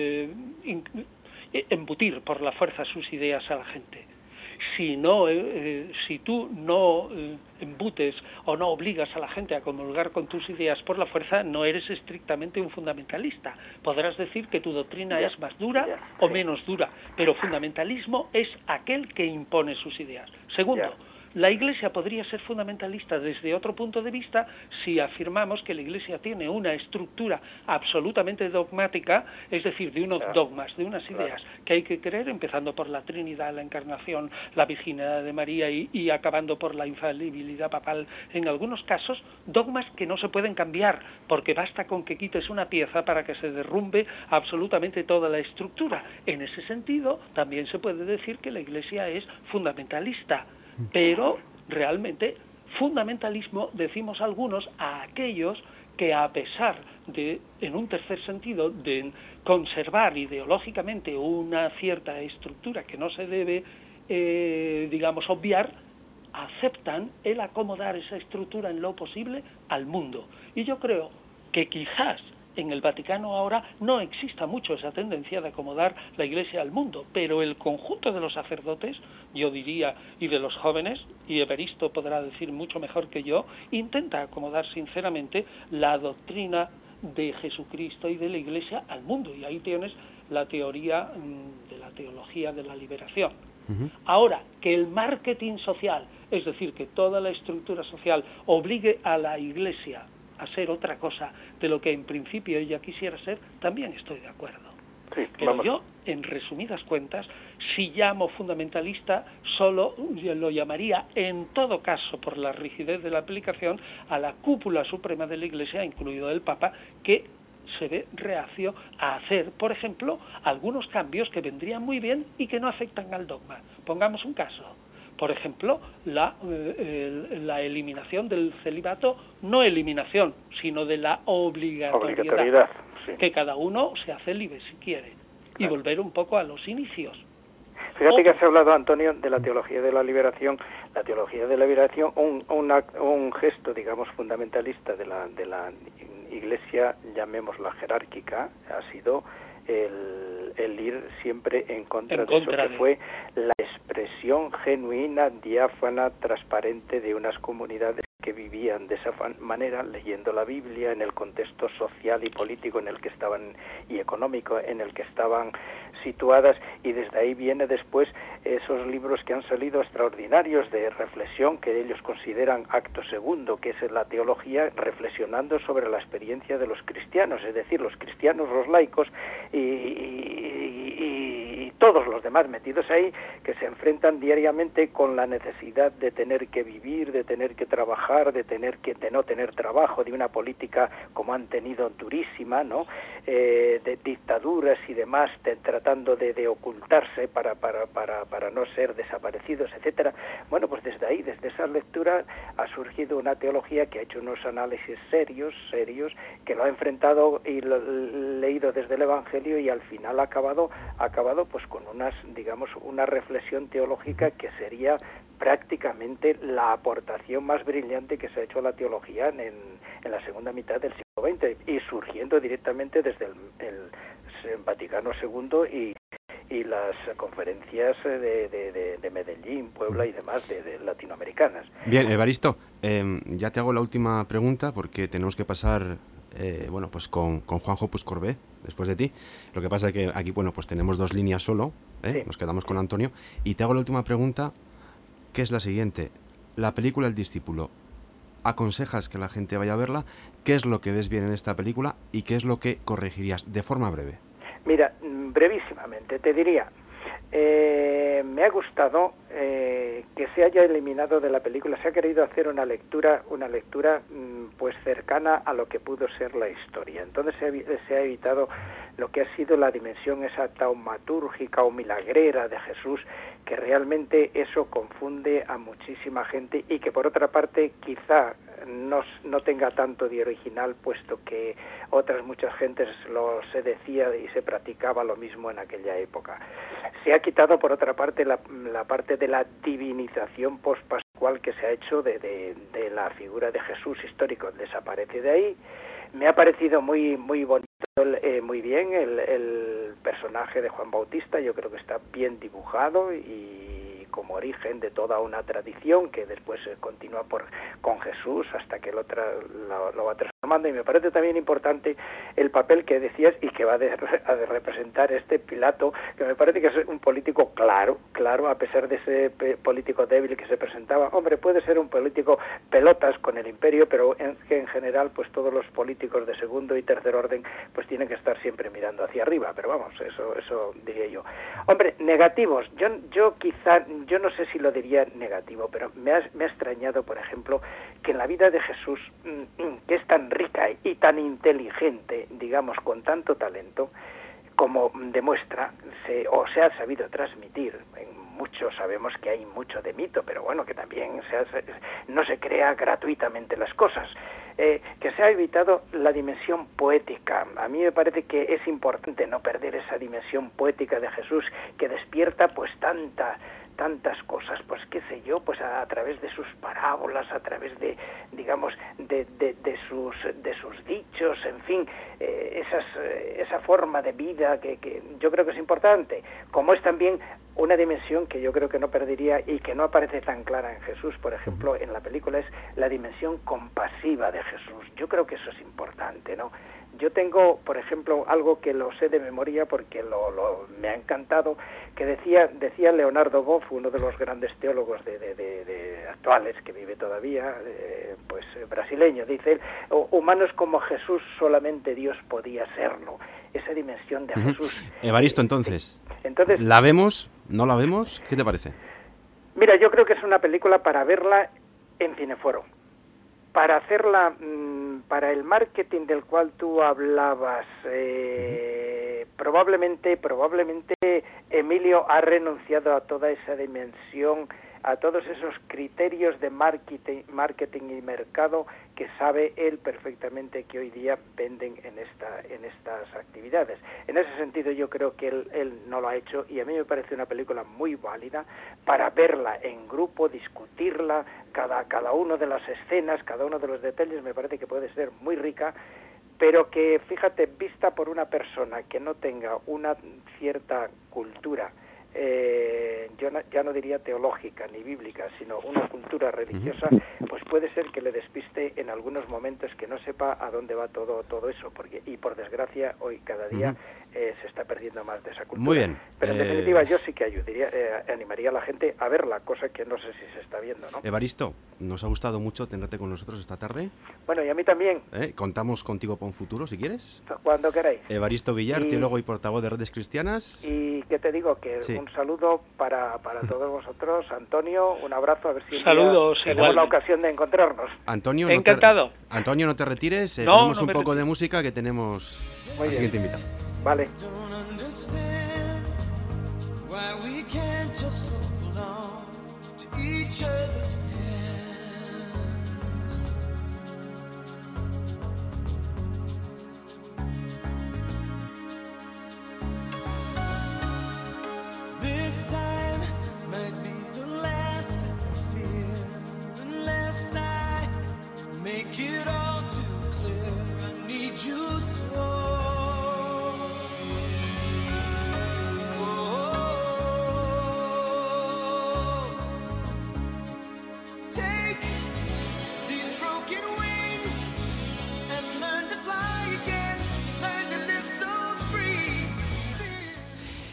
embutir por la fuerza sus ideas a la gente. Si tú no embutes o no obligas a la gente a comulgar con tus ideas por la fuerza, no eres estrictamente un fundamentalista. Podrás decir que tu doctrina es más dura o menos dura, pero fundamentalismo es aquel que impone sus ideas. Segundo, la Iglesia podría ser fundamentalista desde otro punto de vista si afirmamos que la Iglesia tiene una estructura absolutamente dogmática, es decir, de unos dogmas, de unas ideas que hay que creer, empezando por la Trinidad, la Encarnación, la virginidad de María y acabando por la infalibilidad papal en algunos casos, dogmas que no se pueden cambiar, porque basta con que quites una pieza para que se derrumbe absolutamente toda la estructura. En ese sentido, también se puede decir que la Iglesia es fundamentalista. Pero realmente fundamentalismo decimos algunos a aquellos que, a pesar de, en un tercer sentido, de conservar ideológicamente una cierta estructura que no se debe, digamos, obviar, aceptan el acomodar esa estructura en lo posible al mundo. Y yo creo que quizás en el Vaticano ahora no exista mucho esa tendencia de acomodar la Iglesia al mundo, pero el conjunto de los sacerdotes, yo diría, y de los jóvenes, y Evaristo podrá decir mucho mejor que yo, intenta acomodar sinceramente la doctrina de Jesucristo y de la Iglesia al mundo, y ahí tienes la teoría de la teología de la liberación. Ahora, que el marketing social, es decir, que toda la estructura social obligue a la Iglesia a ser otra cosa de lo que en principio ella quisiera ser, también estoy de acuerdo. Sí, pero yo, en resumidas cuentas, si llamo fundamentalista, solo lo llamaría, en todo caso, por la rigidez de la aplicación, a la cúpula suprema de la Iglesia, incluido el Papa, que se ve reacio a hacer, por ejemplo, algunos cambios que vendrían muy bien y que no afectan al dogma. Pongamos un caso. Por ejemplo, la eliminación del celibato, no eliminación, sino de la obligatoriedad. Sí. Que cada uno sea célibe si quiere, y volver un poco a los inicios. Fíjate que has hablado, Antonio, de la teología de la liberación. La teología de la liberación, un gesto, digamos, fundamentalista de la Iglesia, llamémosla jerárquica, ha sido el ir siempre en contra de eso que fue la expresión genuina, diáfana, transparente de unas comunidades que vivían de esa manera, leyendo la Biblia en el contexto social y político en el que estaban, y económico en el que estaban situadas, y desde ahí viene después esos libros que han salido extraordinarios de reflexión que ellos consideran acto segundo, que es la teología reflexionando sobre la experiencia de los cristianos, es decir, los cristianos, los laicos y todos los demás metidos ahí, que se enfrentan diariamente con la necesidad de tener que vivir, de tener que trabajar, de no tener trabajo, de una política como han tenido durísima, ¿no? De dictaduras y demás, tratando de ocultarse para no ser desaparecidos, etcétera. Bueno, pues desde ahí, desde esa lectura, ha surgido una teología que ha hecho unos análisis serios, que lo ha enfrentado y lo leído desde el Evangelio, y al final ha acabado pues con con una reflexión teológica que sería prácticamente la aportación más brillante que se ha hecho a la teología en la segunda mitad del siglo XX y surgiendo directamente desde el Vaticano II y las conferencias de Medellín, Puebla y demás de latinoamericanas. Bien, Evaristo, ya te hago la última pregunta porque tenemos que pasar pues con Juanjo Puigcorbé después de ti. Lo que pasa es que aquí pues tenemos 2 líneas solo, Sí. Nos quedamos con Antonio. Y te hago la última pregunta, que es la siguiente. La película El Discípulo, ¿aconsejas que la gente vaya a verla? ¿Qué es lo que ves bien en esta película y qué es lo que corregirías de forma breve? Mira, brevísimamente te diría, me ha gustado que se haya eliminado de la película, se ha querido hacer una lectura pues cercana a lo que pudo ser la historia. Entonces se ha evitado lo que ha sido la dimensión esa taumatúrgica o milagrera de Jesús, que realmente eso confunde a muchísima gente y que por otra parte quizá no tenga tanto de original, puesto que muchas gentes se decía y se practicaba lo mismo en aquella época. Se ha quitado por otra parte la parte de la divinización pospascual que se ha hecho de la figura de Jesús histórico, desaparece de ahí. Me ha parecido muy bonito, muy bien el personaje de Juan Bautista. Yo creo que está bien dibujado y como origen de toda una tradición que después continúa con Jesús hasta que lo va transformando. Y me parece también importante el papel que decías y que va a representar Pilato, que me parece que es un político claro, a pesar de ese político débil que se presentaba. Hombre, puede ser un político pelotas con el imperio, pero que en general pues todos los políticos de segundo y tercer orden pues tienen que estar siempre mirando hacia arriba, pero vamos, eso diría yo. Hombre, negativos, yo no sé si lo diría negativo, pero me ha extrañado, por ejemplo, que en la vida de Jesús, que es tan rica y tan inteligente, digamos, con tanto talento, como demuestra, se ha sabido transmitir. Muchos sabemos que hay mucho de mito, pero bueno, que también no se crea gratuitamente las cosas. Que se ha evitado la dimensión poética. A mí me parece que es importante no perder esa dimensión poética de Jesús que despierta pues tantas cosas, pues qué sé yo, pues a través de sus parábolas, a través de, digamos, de sus dichos, en fin, esa forma de vida que yo creo que es importante, como es también una dimensión que yo creo que no perdería y que no aparece tan clara en Jesús, por ejemplo, en la película, es la dimensión compasiva de Jesús. Yo creo que eso es importante, ¿no? Yo tengo, por ejemplo, algo que lo sé de memoria porque me ha encantado, que decía Leonardo Boff, uno de los grandes teólogos de actuales, que vive todavía, pues brasileño, dice él, humanos como Jesús solamente Dios podía serlo. Esa dimensión de Jesús. Evaristo, entonces, Entonces, ¿la vemos? ¿No la vemos? ¿Qué te parece? Mira, yo creo que es una película para verla en Cineforo. Para hacerla, para el marketing del cual tú hablabas, probablemente Emilio ha renunciado a toda esa dimensión, a todos esos criterios de marketing y mercado que sabe él perfectamente que hoy día venden en estas actividades. En ese sentido yo creo que él no lo ha hecho y a mí me parece una película muy válida para verla en grupo, discutirla, cada uno de las escenas, cada uno de los detalles me parece que puede ser muy rica, pero que, fíjate, vista por una persona que no tenga una cierta cultura, yo ya no diría teológica ni bíblica, sino una cultura religiosa, pues puede ser que le despiste en algunos momentos, que no sepa a dónde va todo eso, y por desgracia hoy cada día se está perdiendo más de esa cultura. Muy bien. Pero en definitiva yo sí que animaría a la gente a ver la cosa que no sé si se está viendo, ¿no? Evaristo, nos ha gustado mucho tenerte con nosotros esta tarde. Bueno, y a mí también. Contamos contigo para un futuro, si quieres. Cuando queráis. Evaristo Villar, teólogo y portavoz de Redes Cristianas. Y que te digo, que un saludo para todos vosotros. Antonio, un abrazo, a ver si saludos, tenemos la ocasión de encontrarnos. Antonio, encantado. Antonio, no te retires, No, tenemos no un me poco retiro. de música que tenemos Muy al bien. siguiente invitado. Vale. Why we can't just hold on to each other's hands.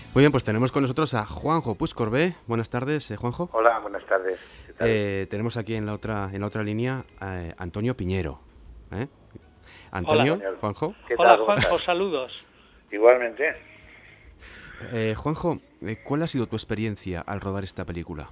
Muy bien, pues tenemos con nosotros a Juanjo Puigcorbé. Buenas tardes, Juanjo. Hola, buenas tardes. ¿Qué tal? Tenemos aquí en la otra línea a Antonio Piñero. Antonio, Hola. Juanjo. ¿Qué Hola, tal? Juanjo, saludos. Igualmente. Juanjo, ¿cuál ha sido tu experiencia al rodar esta película?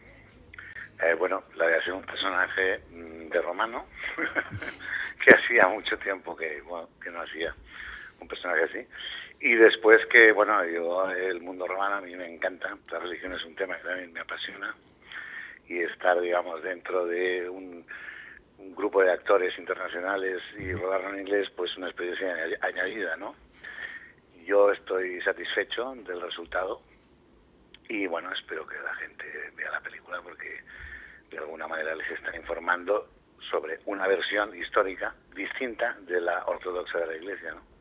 Bueno, la de ser un personaje de romano, que hacía mucho tiempo que no hacía un personaje así. Y después que, bueno, el mundo romano a mí me encanta, la religión es un tema que también me apasiona, y estar, digamos, dentro de un grupo de actores internacionales y rodarlo en inglés, pues una experiencia añadida, ¿no? Yo estoy satisfecho del resultado y, bueno, espero que la gente vea la película porque de alguna manera les está informando sobre una versión histórica distinta de la ortodoxa de la Iglesia, ¿no?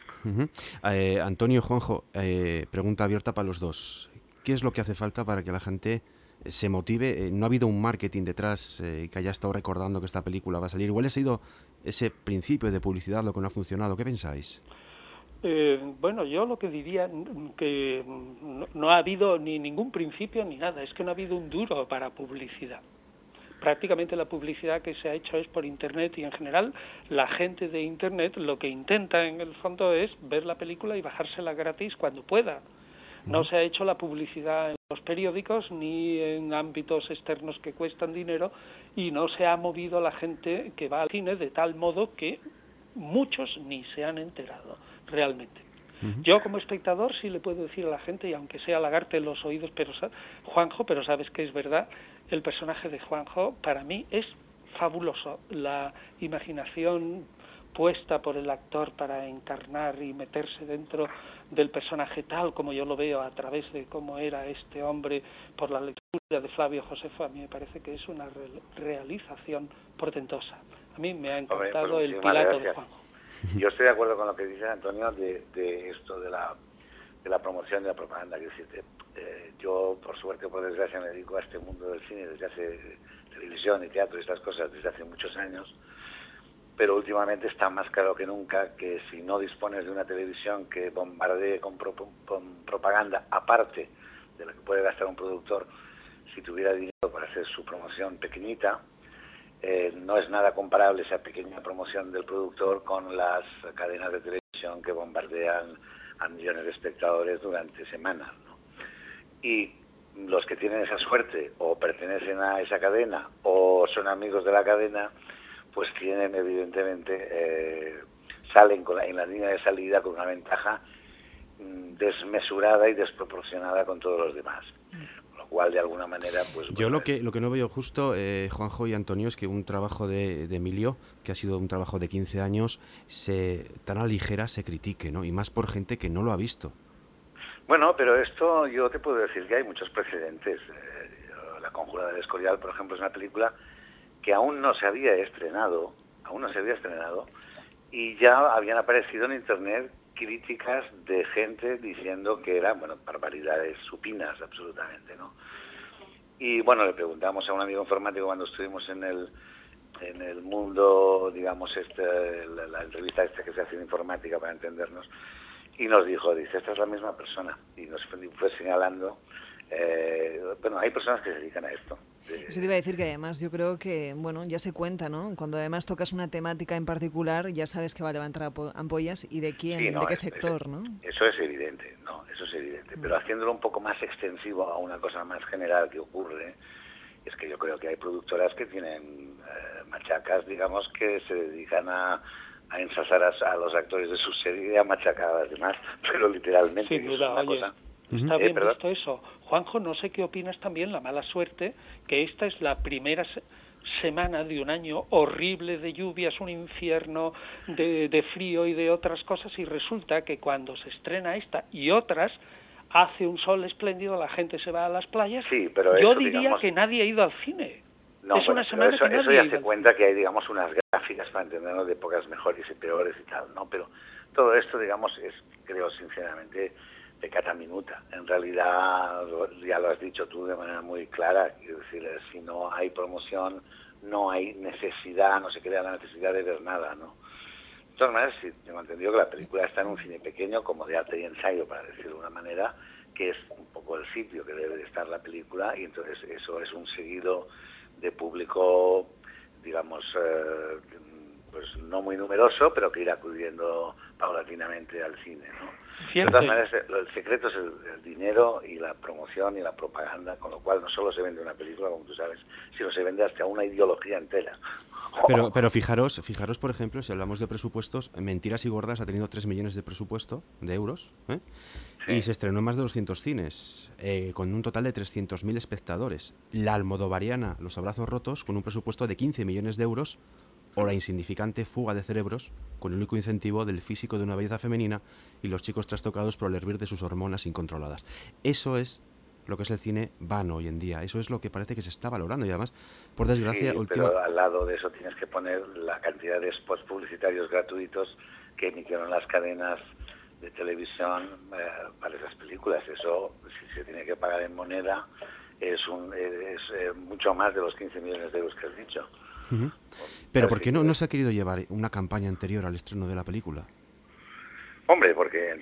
Antonio, Juanjo, pregunta abierta para los dos. ¿Qué es lo que hace falta para que la gente se motive? ¿No ha habido un marketing detrás que haya estado recordando que esta película va a salir? Igual ha sido ese principio de publicidad lo que no ha funcionado. ¿Qué pensáis? Bueno, yo lo que diría que no ha habido ni ningún principio ni nada, es que no ha habido un duro para publicidad. Prácticamente la publicidad que se ha hecho es por Internet y en general la gente de Internet lo que intenta en el fondo es ver la película y bajársela gratis cuando pueda. No se ha hecho la publicidad en los periódicos ni en ámbitos externos que cuestan dinero y no se ha movido la gente que va al cine de tal modo que muchos ni se han enterado realmente. Yo como espectador sí le puedo decir a la gente, y aunque sea halagarte en los oídos, Juanjo, pero sabes que es verdad, el personaje de Juanjo para mí es fabuloso. La imaginación puesta por el actor para encarnar y meterse dentro del personaje tal como yo lo veo a través de cómo era este hombre por la lectura de Flavio Josefo, a mí me parece que es una realización portentosa. A mí me ha encantado el Pilato de Juanjo. Yo estoy de acuerdo con lo que dice Antonio de esto de la promoción y la propaganda. Yo, por suerte o por desgracia, me dedico a este mundo del cine desde hace televisión y teatro y estas cosas desde hace muchos años, pero últimamente está más claro que nunca que si no dispones de una televisión que bombardee con propaganda, aparte de la que puede gastar un productor, si tuviera dinero para hacer su promoción pequeñita, no es nada comparable esa pequeña promoción del productor con las cadenas de televisión que bombardean a millones de espectadores durante semanas, ¿no? Y los que tienen esa suerte o pertenecen a esa cadena o son amigos de la cadena, pues tienen evidentemente, salen en la línea de salida con una ventaja desmesurada y desproporcionada con todos los demás. Cual de alguna manera pues yo lo que no veo justo, Juanjo y Antonio, es que un trabajo de Emilio, que ha sido un trabajo de 15 años, tan a ligera se critique, ¿no? Y más por gente que no lo ha visto. Bueno, pero esto yo te puedo decir que hay muchos precedentes. La Conjura del Escorial, por ejemplo, es una película que aún no se había estrenado y ya habían aparecido en Internet críticas de gente diciendo que eran, barbaridades supinas absolutamente, ¿no? Y bueno, le preguntamos a un amigo informático cuando estuvimos en el mundo, digamos, la entrevista que se hace en informática para entendernos, y nos dijo, esta es la misma persona, y nos fue señalando, hay personas que se dedican a esto. Eso te iba a decir que además yo creo que, ya se cuenta, ¿no? Cuando además tocas una temática en particular, ya sabes que va a levantar ampollas y de quién, de qué sector, ¿no? Eso es evidente, pero haciéndolo un poco más extensivo a una cosa más general que ocurre, es que yo creo que hay productoras que tienen machacas, digamos, que se dedican a ensasar a los actores de su serie y a machacar a las demás, pero literalmente. Sin duda, está bien visto eso. Juanjo, no sé qué opinas también, la mala suerte, que esta es la primera semana de un año horrible de lluvias, un infierno de frío y de otras cosas, y resulta que cuando se estrena esta y otras, hace un sol espléndido, la gente se va a las playas. Sí, pero yo diría que nadie ha ido al cine. No, es una semana eso, que nadie eso ya ha ido se cuenta que hay, digamos, unas gráficas para entendernos de épocas mejores y peores y tal, ¿no? Pero todo esto, digamos, es, creo sinceramente, peccata minuta. En realidad, ya lo has dicho tú de manera muy clara, quiero decir, si no hay promoción, no hay necesidad, no se crea la necesidad de ver nada, ¿no? De todas maneras, sí, tengo entendido que la película está en un cine pequeño, como de arte y ensayo, para decirlo de una manera, que es un poco el sitio que debe de estar la película, y entonces eso es un seguido de público, digamos, pues no muy numeroso, pero que irá acudiendo paulatinamente al cine, ¿no? De todas maneras, el secreto es el dinero y la promoción y la propaganda, con lo cual no solo se vende una película, como tú sabes, sino se vende hasta una ideología entera. Pero fijaros, por ejemplo, si hablamos de presupuestos, Mentiras y Gordas ha tenido 3 millones de presupuesto, de euros, ¿eh? Sí. Y se estrenó en más de 200 cines, con un total de 300.000 espectadores. La almodovariana Los Abrazos Rotos, con un presupuesto de 15 millones de euros, o la insignificante Fuga de Cerebros, con el único incentivo del físico de una belleza femenina y los chicos trastocados por el hervir de sus hormonas incontroladas. Eso es lo que es el cine vano hoy en día. Eso es lo que parece que se está valorando, y además, por desgracia... Sí, pero al lado de eso tienes que poner la cantidad de spots publicitarios gratuitos que emitieron las cadenas de televisión para esas películas. Eso, si se tiene que pagar en moneda, es mucho más de los 15 millones de euros que has dicho. Uh-huh. Pero ¿por qué no se ha querido llevar una campaña anterior al estreno de la película? Hombre, porque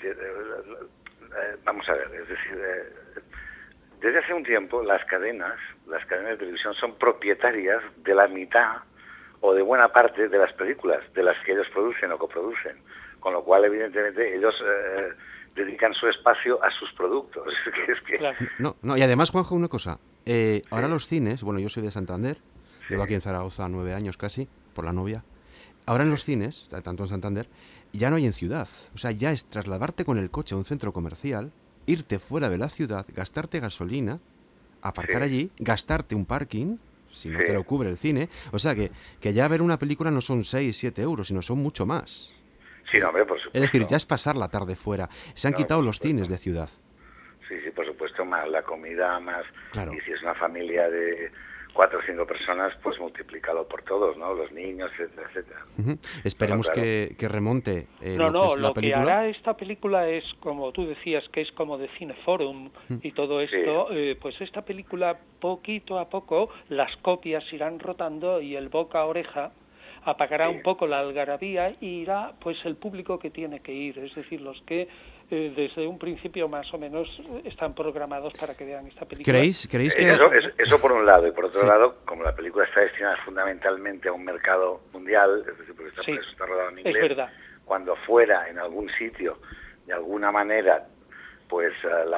vamos a ver, es decir, desde hace un tiempo las cadenas de televisión son propietarias de la mitad o de buena parte de las películas de las que ellos producen o coproducen, con lo cual evidentemente ellos dedican su espacio a sus productos. Claro. No, y además, Juanjo, una cosa, ahora los cines, bueno, yo soy de Santander, llevo aquí en Zaragoza 9 años casi, por la novia. Ahora en los cines, tanto en Santander, ya no hay en ciudad. O sea, ya es trasladarte con el coche a un centro comercial, irte fuera de la ciudad, gastarte gasolina, aparcar allí, gastarte un parking, si no te lo cubre el cine. O sea, que ya ver una película no son 6, 7 euros, sino son mucho más. Sí, no, hombre, por supuesto. Es decir, ya es pasar la tarde fuera. Se han quitado los cines de ciudad. Sí, por supuesto, más la comida, más... Claro. Y si es una familia de 4 o 5 personas, pues multiplícalo por todos, ¿no? Los niños, etcétera, etcétera. Uh-huh. Esperemos claro. que remonte lo que es lo la película. Que hará esta película es, como tú decías, que es como de Cineforum y todo esto, pues esta película, poquito a poco, las copias irán rotando y el boca a oreja apagará un poco la algarabía y irá pues el público que tiene que ir, es decir, los que desde un principio más o menos están programados para que vean esta película. ¿Creéis que...? Eso por un lado, y por otro lado, como la película está destinada fundamentalmente a un mercado mundial, es decir, porque eso está rodado en inglés, es verdad. Cuando fuera en algún sitio, de alguna manera, pues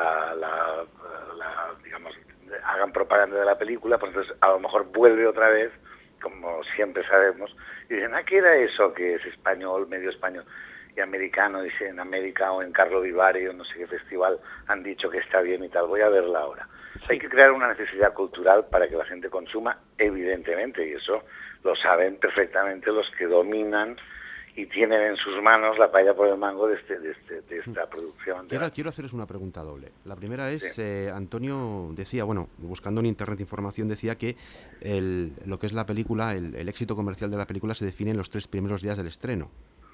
digamos, hagan propaganda de la película, pues entonces a lo mejor vuelve otra vez, como siempre sabemos, y dicen, ¿qué era eso que es español, medio español y americano? Dice, en América o en Carlo Vivari o no sé qué festival han dicho que está bien y tal, voy a verla ahora. Hay que crear una necesidad cultural para que la gente consuma, evidentemente, y eso lo saben perfectamente los que dominan y tienen en sus manos la paella por el mango de esta producción. Quiero haceros una pregunta doble. La primera es, Antonio decía, bueno, buscando en internet información, decía que lo que es la película, el éxito comercial de la película se define en los 3 primeros días del estreno.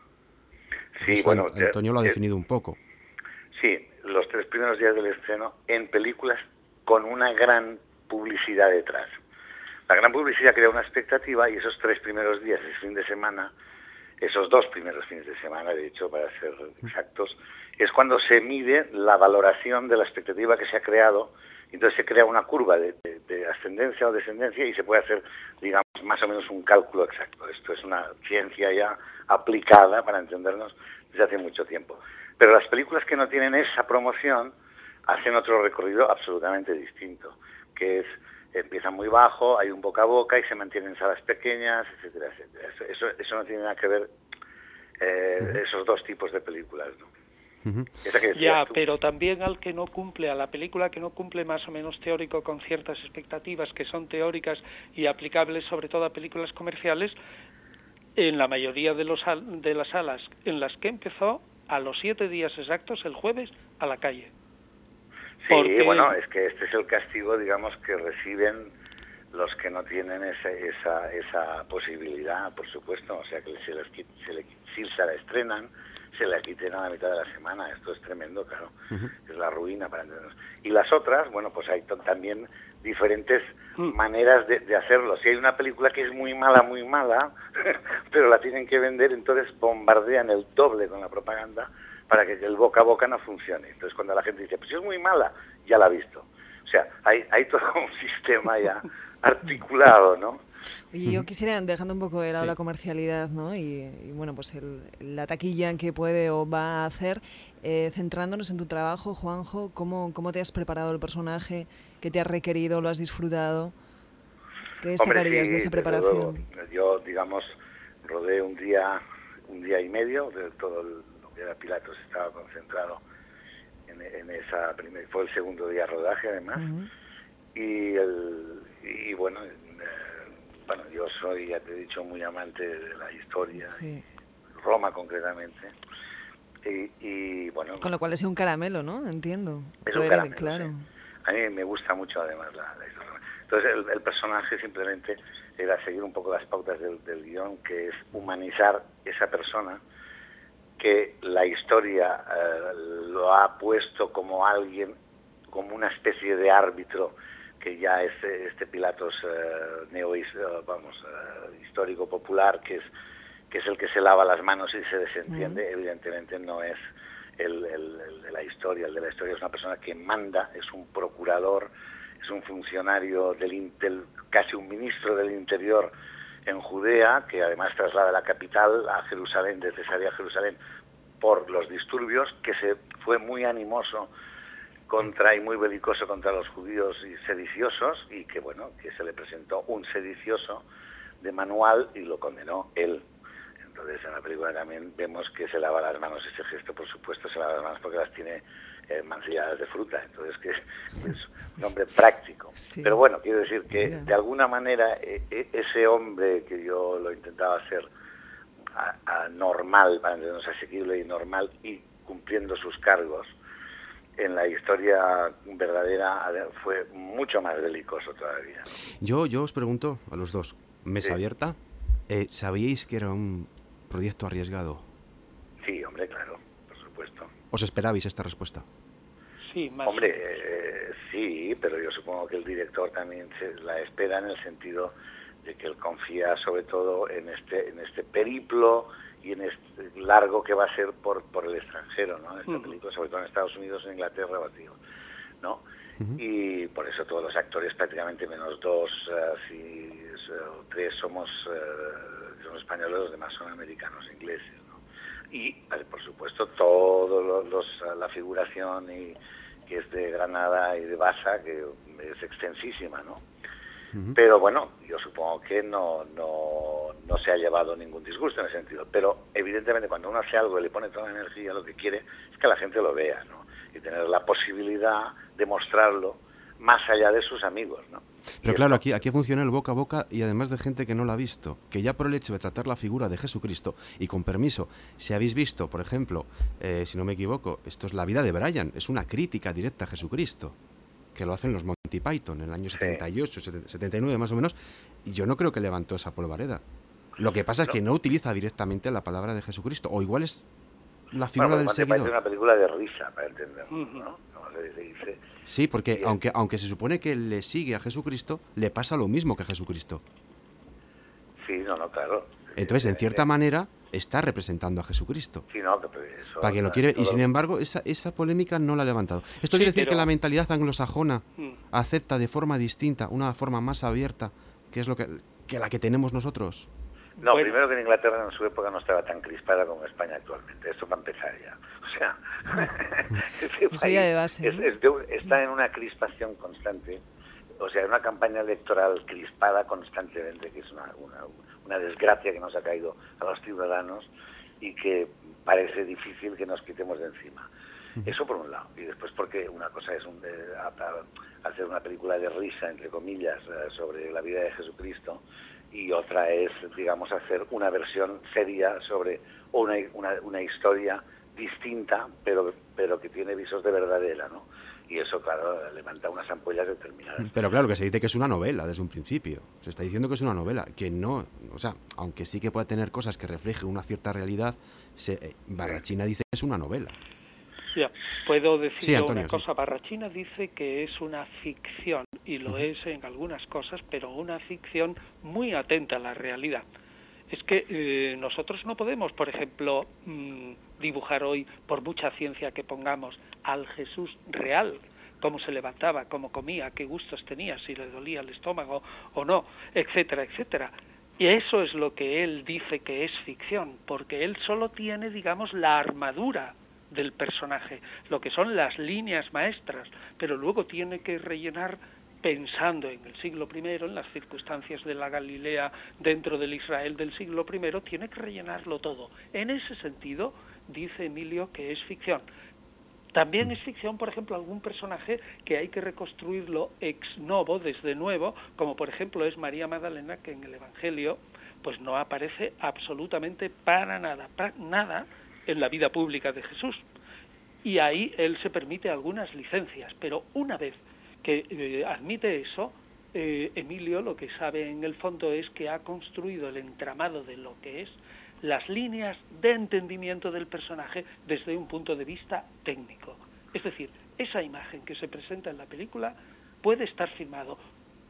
Sí, eso, bueno, Antonio lo ha definido un poco. Sí, los 3 primeros días del estreno en películas con una gran publicidad detrás. La gran publicidad crea una expectativa y esos 3 primeros días, ese fin de semana, esos 2 primeros fines de semana, de hecho, para ser exactos, es cuando se mide la valoración de la expectativa que se ha creado. Entonces se crea una curva de ascendencia o descendencia y se puede hacer, digamos, más o menos un cálculo exacto. Esto es una ciencia ya aplicada, para entendernos, desde hace mucho tiempo. Pero las películas que no tienen esa promoción hacen otro recorrido absolutamente distinto, que es, empiezan muy bajo, hay un boca a boca y se mantienen en salas pequeñas, etcétera, etcétera. Eso no tiene nada que ver esos 2 tipos de películas, ¿no? Pero también a la película que no cumple más o menos teórico con ciertas expectativas que son teóricas y aplicables sobre todo a películas comerciales, en la mayoría de las salas en las que empezó, a los 7 días exactos, el jueves, a la calle. Sí, bueno, es que este es el castigo, digamos, que reciben los que no tienen esa posibilidad, por supuesto. O sea, que si se la estrenan, se la quiten a la mitad de la semana. Esto es tremendo, claro. Es la ruina para entendernos. Y las otras, bueno, pues hay también diferentes maneras de hacerlo. Si hay una película que es muy mala, pero la tienen que vender, entonces bombardean el doble con la propaganda para que el boca a boca no funcione. Entonces cuando la gente dice, pues es muy mala, ya la ha visto. O sea, hay todo un sistema ya articulado, ¿no? Oye, yo quisiera, dejando un poco de lado la comercialidad, ¿no? Y bueno, pues la taquilla que puede o va a hacer, centrándonos en tu trabajo, Juanjo, ¿cómo te has preparado el personaje? ¿Qué te has requerido? ¿Lo has disfrutado? ¿Qué destacarías de esa preparación? Yo, digamos, rodé un día y medio, de todo lo que era Pilatos estaba concentrado en esa fue el segundo día de rodaje, además. Y bueno, yo soy, ya te he dicho, muy amante de la historia, Roma concretamente. Y bueno, con lo cual es un caramelo, ¿no? Entiendo. Es un caramelo, claro. Sí. A mí me gusta mucho, además, la historia. Entonces, el personaje simplemente era seguir un poco las pautas del guión, que es humanizar esa persona, que la historia lo ha puesto como alguien, como una especie de árbitro, que ya es este Pilatos histórico popular, que es el que se lava las manos y se desentiende. Evidentemente no es el de la historia. El de la historia es una persona que manda, es un procurador, es un funcionario casi un ministro del Interior en Judea, que además traslada la capital a Jerusalén, de Cesarea a Jerusalén, por los disturbios, que se fue muy animoso y muy belicoso contra los judíos y sediciosos, y que se le presentó un sedicioso de manual y lo condenó él. Entonces en la película también vemos que se lava las manos, ese gesto por supuesto se lava las manos porque las tiene mancilladas de fruta, entonces que es un hombre práctico. Sí. Pero bueno, quiero decir que de alguna manera ese hombre que yo lo intentaba hacer normal, para entendernos asequible y normal, y cumpliendo sus cargos, en la historia verdadera fue mucho más belicoso todavía. Yo os pregunto a los dos, mesa abierta, ¿sabíais que era un proyecto arriesgado? Sí, hombre, claro, por supuesto. ¿Os esperabais esta respuesta? Sí, más. Hombre, sí, pero yo supongo que el director también se la espera, en el sentido de que él confía sobre todo en este periplo y en este largo que va a ser por el extranjero, ¿no? Esta película, sobre todo en Estados Unidos, en Inglaterra, ¿no? Y por eso todos los actores, prácticamente menos dos, tres, somos españoles, los demás son americanos, ingleses, ¿no? Y por supuesto la figuración que es de Granada y de Baza, que es extensísima, ¿no? Pero bueno, yo supongo que no se ha llevado ningún disgusto en ese sentido. Pero evidentemente cuando uno hace algo y le pone toda la energía, lo que quiere es que la gente lo vea, ¿no? Y tener la posibilidad de mostrarlo más allá de sus amigos, ¿no? Pero claro, aquí funciona el boca a boca, y además de gente que no la ha visto, que ya por el hecho de tratar la figura de Jesucristo, y con permiso, si habéis visto, por ejemplo, si no me equivoco, esto es La vida de Brian, es una crítica directa a Jesucristo, que lo hacen los Monty Python en el año 78, 79 más o menos, y yo no creo que levantó esa polvareda. Lo que pasa es que no utiliza directamente la palabra de Jesucristo, o igual es la figura del seguidor. Es una película de risa, para entenderlo, ¿no? Se dice. Sí, porque aunque se supone que le sigue a Jesucristo, le pasa lo mismo que a Jesucristo. Sí, claro. Entonces, en cierta manera, está representando a Jesucristo. Sí, pero eso, para quien lo quiere, y sin embargo, esa polémica no la ha levantado. Esto quiere decir que la mentalidad anglosajona acepta de forma distinta, una forma más abierta, que es que la que tenemos nosotros. No, primero que en Inglaterra en su época no estaba tan crispada como España actualmente. Esto para empezar ya. O sea, de base, ¿no? Está en una crispación constante. O sea, en una campaña electoral crispada constantemente, que es una desgracia que nos ha caído a los ciudadanos y que parece difícil que nos quitemos de encima. Eso por un lado. Y después porque una cosa es hacer una película de risa, entre comillas, sobre la vida de Jesucristo, y otra es, digamos, hacer una versión seria sobre una historia distinta, pero que tiene visos de verdadera, ¿no? Y eso, claro, levanta unas ampollas determinadas. Pero claro, que se dice que es una novela desde un principio. Se está diciendo que es una novela, que no, o sea, aunque sí que pueda tener cosas que reflejen una cierta realidad, Barrachina dice que es una novela. Ya, puedo decir Antonio, una cosa. Barrachina dice que es una ficción, y lo es en algunas cosas, pero una ficción muy atenta a la realidad. Es que nosotros no podemos, por ejemplo, dibujar hoy, por mucha ciencia que pongamos, al Jesús real, cómo se levantaba, cómo comía, qué gustos tenía, si le dolía el estómago o no, etcétera, etcétera. Y eso es lo que él dice que es ficción, porque él solo tiene, digamos, la armadura del personaje, lo que son las líneas maestras, pero luego tiene que rellenar pensando en el siglo I, en las circunstancias de la Galilea dentro del Israel del siglo I, tiene que rellenarlo todo. En ese sentido, dice Emilio que es ficción. También es ficción, por ejemplo, algún personaje que hay que reconstruirlo ex novo, desde nuevo, como por ejemplo es María Magdalena, que en el Evangelio pues no aparece absolutamente para nada en la vida pública de Jesús. Y ahí él se permite algunas licencias, pero una vez que admite eso, Emilio lo que sabe en el fondo es que ha construido el entramado de lo que es las líneas de entendimiento del personaje desde un punto de vista técnico. Es decir, esa imagen que se presenta en la película puede estar filmado,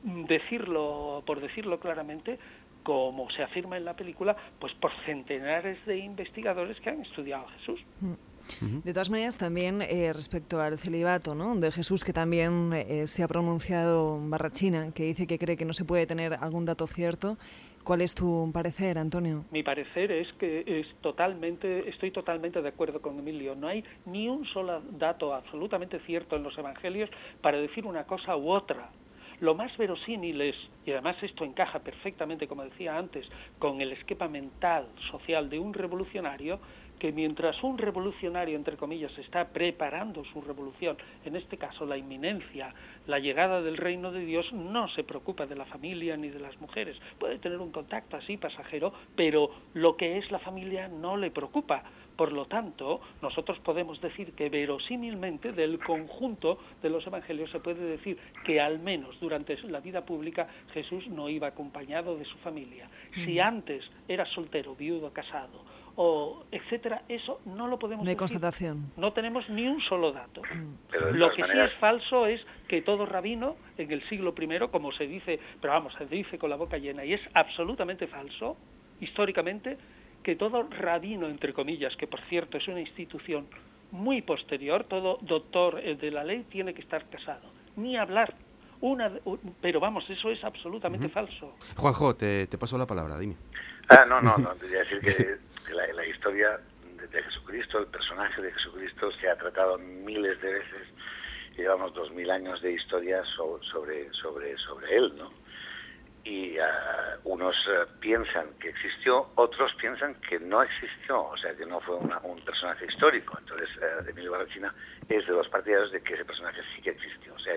por decirlo claramente, como se afirma en la película, pues por centenares de investigadores que han estudiado a Jesús. De todas maneras, también respecto al celibato, ¿no?, de Jesús, que también se ha pronunciado Barrachina, que dice que cree que no se puede tener algún dato cierto. ¿Cuál es tu parecer, Antonio? Mi parecer es que estoy totalmente de acuerdo con Emilio. No hay ni un solo dato absolutamente cierto en los evangelios para decir una cosa u otra. Lo más verosímil es, y además esto encaja perfectamente, como decía antes, con el esquema mental social de un revolucionario, que mientras un revolucionario, entre comillas, está preparando su revolución, en este caso la inminencia, la llegada del reino de Dios, no se preocupa de la familia ni de las mujeres. Puede tener un contacto así pasajero, pero lo que es la familia no le preocupa. Por lo tanto, nosotros podemos decir que verosímilmente del conjunto de los evangelios se puede decir que al menos durante la vida pública Jesús no iba acompañado de su familia. Si antes era soltero, viudo, casado, o etcétera, eso no lo podemos decir. No hay constatación. No tenemos ni un solo dato. Pero lo que sí es falso es que todo rabino en el siglo I, como se dice, pero vamos, se dice con la boca llena, y es absolutamente falso, históricamente, que todo rabino, entre comillas, que por cierto es una institución muy posterior, todo doctor de la ley tiene que estar casado, ni hablar. Pero vamos, eso es absolutamente falso. Juanjo, te paso la palabra, dime. No, quería decir que la historia de Jesucristo, el personaje de Jesucristo, se ha tratado miles de veces, y llevamos 2000 años de historia sobre él, ¿no? Y unos piensan que existió, otros piensan que no existió, o sea, que no fue un personaje histórico. Entonces, Emilio Barrachina es de los partidarios de que ese personaje sí que existió, o sea,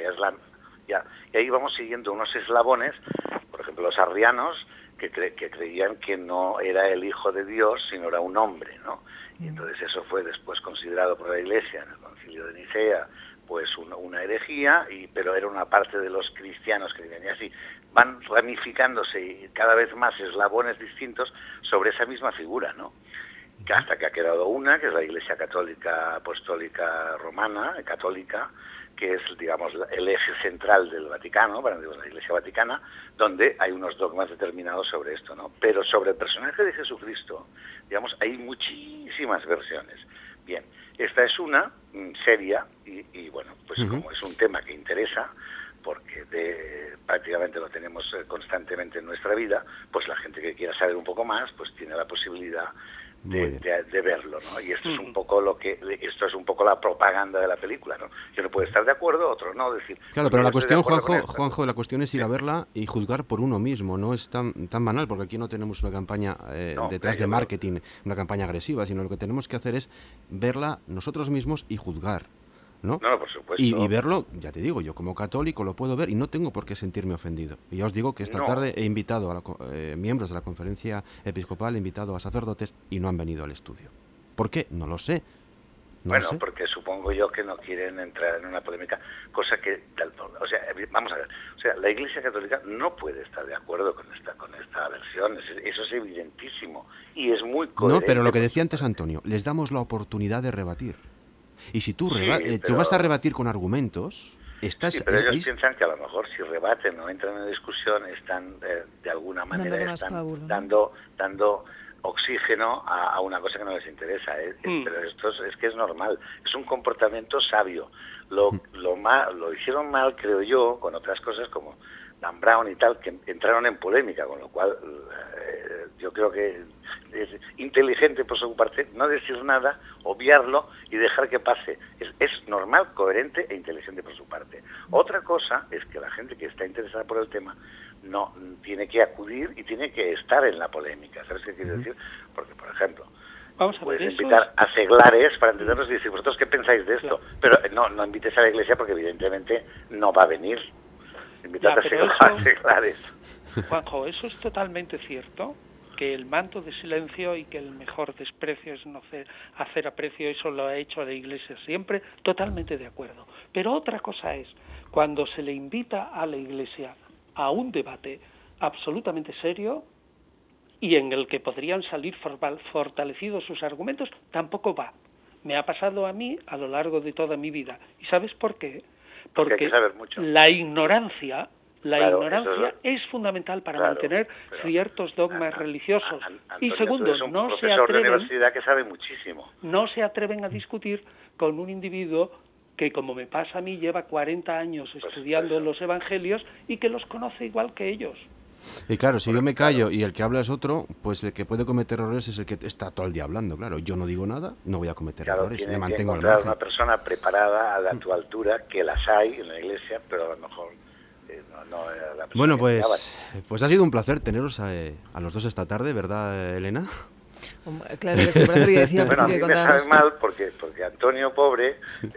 y ahí vamos siguiendo unos eslabones, por ejemplo, los arrianos, que creían que no era el hijo de Dios, sino era un hombre, ¿no? Y entonces eso fue después considerado por la Iglesia en el Concilio de Nicea, pues una herejía, pero era una parte de los cristianos que vivían, y así van ramificándose cada vez más eslabones distintos sobre esa misma figura, ¿no? Hasta que ha quedado una, que es la Iglesia Católica Apostólica Romana, católica, que es, digamos, el eje central del Vaticano, para la Iglesia Vaticana, donde hay unos dogmas determinados sobre esto, ¿no? Pero sobre el personaje de Jesucristo, digamos, hay muchísimas versiones. Bien, esta es una seria y bueno, pues como es un tema que interesa, porque prácticamente lo tenemos constantemente en nuestra vida, pues la gente que quiera saber un poco más, pues tiene la posibilidad de verlo, ¿no? Y esto es un poco esto es un poco la propaganda de la película, ¿no? Yo no puedo estar de acuerdo, otro no, decir. Claro, pero la cuestión, Juanjo, la cuestión es ir a verla y juzgar por uno mismo, no es tan banal, porque aquí no tenemos una campaña detrás de marketing, una campaña agresiva, sino lo que tenemos que hacer es verla nosotros mismos y juzgar, ¿no? No, por supuesto. Y verlo, ya te digo, yo como católico lo puedo ver y no tengo por qué sentirme ofendido. Y ya os digo que esta tarde he invitado a miembros de la conferencia episcopal, he invitado a sacerdotes y no han venido al estudio. ¿Por qué? No lo sé. Porque supongo yo que no quieren entrar en una polémica, cosa que, o sea, vamos a ver, o sea, la Iglesia Católica no puede estar de acuerdo con esta versión, eso es evidentísimo y es muy coherente. No, pero lo que decía antes Antonio, les damos la oportunidad de rebatir. Y si tú vas a rebatir con argumentos, estás... Sí, pero ellos piensan que a lo mejor si rebaten o entran en discusión están de alguna manera dando oxígeno a una cosa que no les interesa, pero esto es que es normal, es un comportamiento sabio. Lo hicieron mal, creo yo, con otras cosas como Dan Brown y tal, que entraron en polémica, con lo cual yo creo que es inteligente por su parte no decir nada, obviarlo y dejar que pase. Es normal, coherente e inteligente por su parte. Otra cosa es que la gente que está interesada por el tema no tiene que acudir y tiene que estar en la polémica. ¿Sabes qué quiero decir? Porque, por ejemplo, puedes invitar a seglares para entendernos y decir, ¿vosotros qué pensáis de esto? Pero no invites a la iglesia porque evidentemente no va a venir. Invitas a seglares. Juanjo, eso es totalmente cierto, que el manto de silencio y que el mejor desprecio es no hacer aprecio, eso lo ha hecho la iglesia siempre, totalmente de acuerdo. Pero otra cosa es, cuando se le invita a la iglesia a un debate absolutamente serio y en el que podrían salir fortalecidos sus argumentos, tampoco va. Me ha pasado a mí a lo largo de toda mi vida. ¿Y sabes por qué? Porque hay que saber mucho. La ignorancia es fundamental para mantener ciertos dogmas religiosos. Antonio, y segundo, tú eres un profesor de universidad que sabe muchísimo. No se atreven a discutir con un individuo que, como me pasa a mí, lleva 40 años estudiando los evangelios y que los conoce igual que ellos. Y claro, si yo me callo y el que habla es otro, pues el que puede cometer errores es el que está todo el día hablando, claro. Yo no digo nada, no voy a cometer errores, me mantengo al margen. Una persona preparada a tu altura, que las hay en la iglesia, pero a lo mejor la persona. Bueno, pues ha sido un placer teneros a los dos esta tarde, ¿verdad, Elena? Claro que sí, por eso yo decía al bueno, a mí principio me que sabe mal porque Antonio, pobre,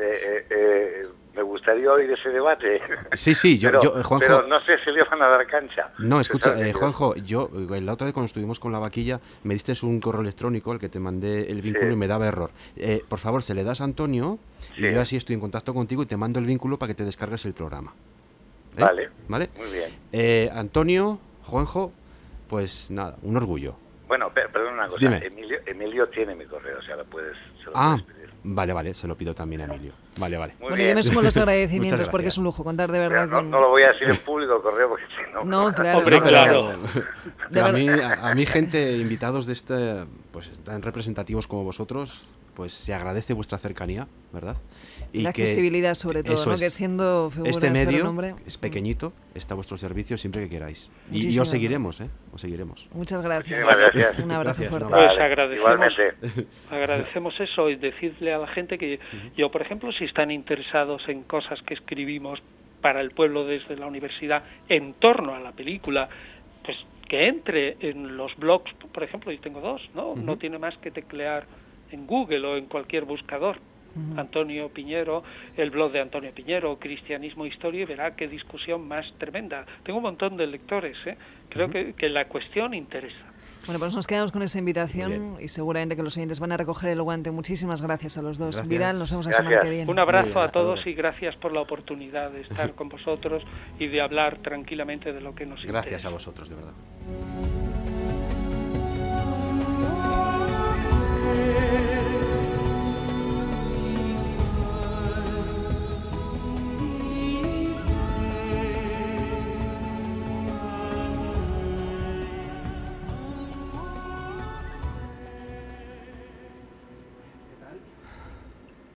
me gustaría oír ese debate. Sí, Juanjo, pero no sé si le van a dar cancha. No, escucha, Juanjo, la otra vez cuando estuvimos con la vaquilla me diste un correo electrónico al que te mandé el vínculo y me daba error. Por favor, se le das a Antonio y yo así estoy en contacto contigo y te mando el vínculo para que te descargues el programa. ¿Vale? Muy bien. Antonio, Juanjo, pues nada, un orgullo. Bueno, perdón una cosa. Dime. Emilio tiene mi correo, o sea, se lo puedes pedir. Vale, se lo pido también a Emilio. Vale. Bueno, yo me sumo los agradecimientos porque es un lujo contar de verdad con... No lo voy a decir en público el correo porque si no... No, claro. Hombre, claro. A mí gente, invitados de pues tan representativos como vosotros, pues se agradece vuestra cercanía, ¿verdad? Y la accesibilidad sobre todo, ¿no? Que siendo figuras este medio de renombre, es pequeñito, está a vuestro servicio siempre que queráis. Y os seguiremos, Os seguiremos. Muchas gracias. Gracias. Un abrazo fuerte. Pues agradecemos eso y decirle a la gente que yo, por ejemplo, si están interesados en cosas que escribimos para el pueblo desde la universidad en torno a la película, pues que entre en los blogs, por ejemplo, yo tengo 2, ¿no? No tiene más que teclear en Google o en cualquier buscador. Antonio Piñero, el blog de Antonio Piñero, Cristianismo Historia, y verá qué discusión más tremenda. Tengo un montón de lectores, creo que la cuestión interesa. Bueno, pues nos quedamos con esa invitación y seguramente que los oyentes van a recoger el guante. Muchísimas gracias a los dos. Gracias. Vidal, nos vemos la semana que viene. Un abrazo a todos y gracias por la oportunidad de estar con vosotros y de hablar tranquilamente de lo que nos interesa. Gracias a vosotros, de verdad.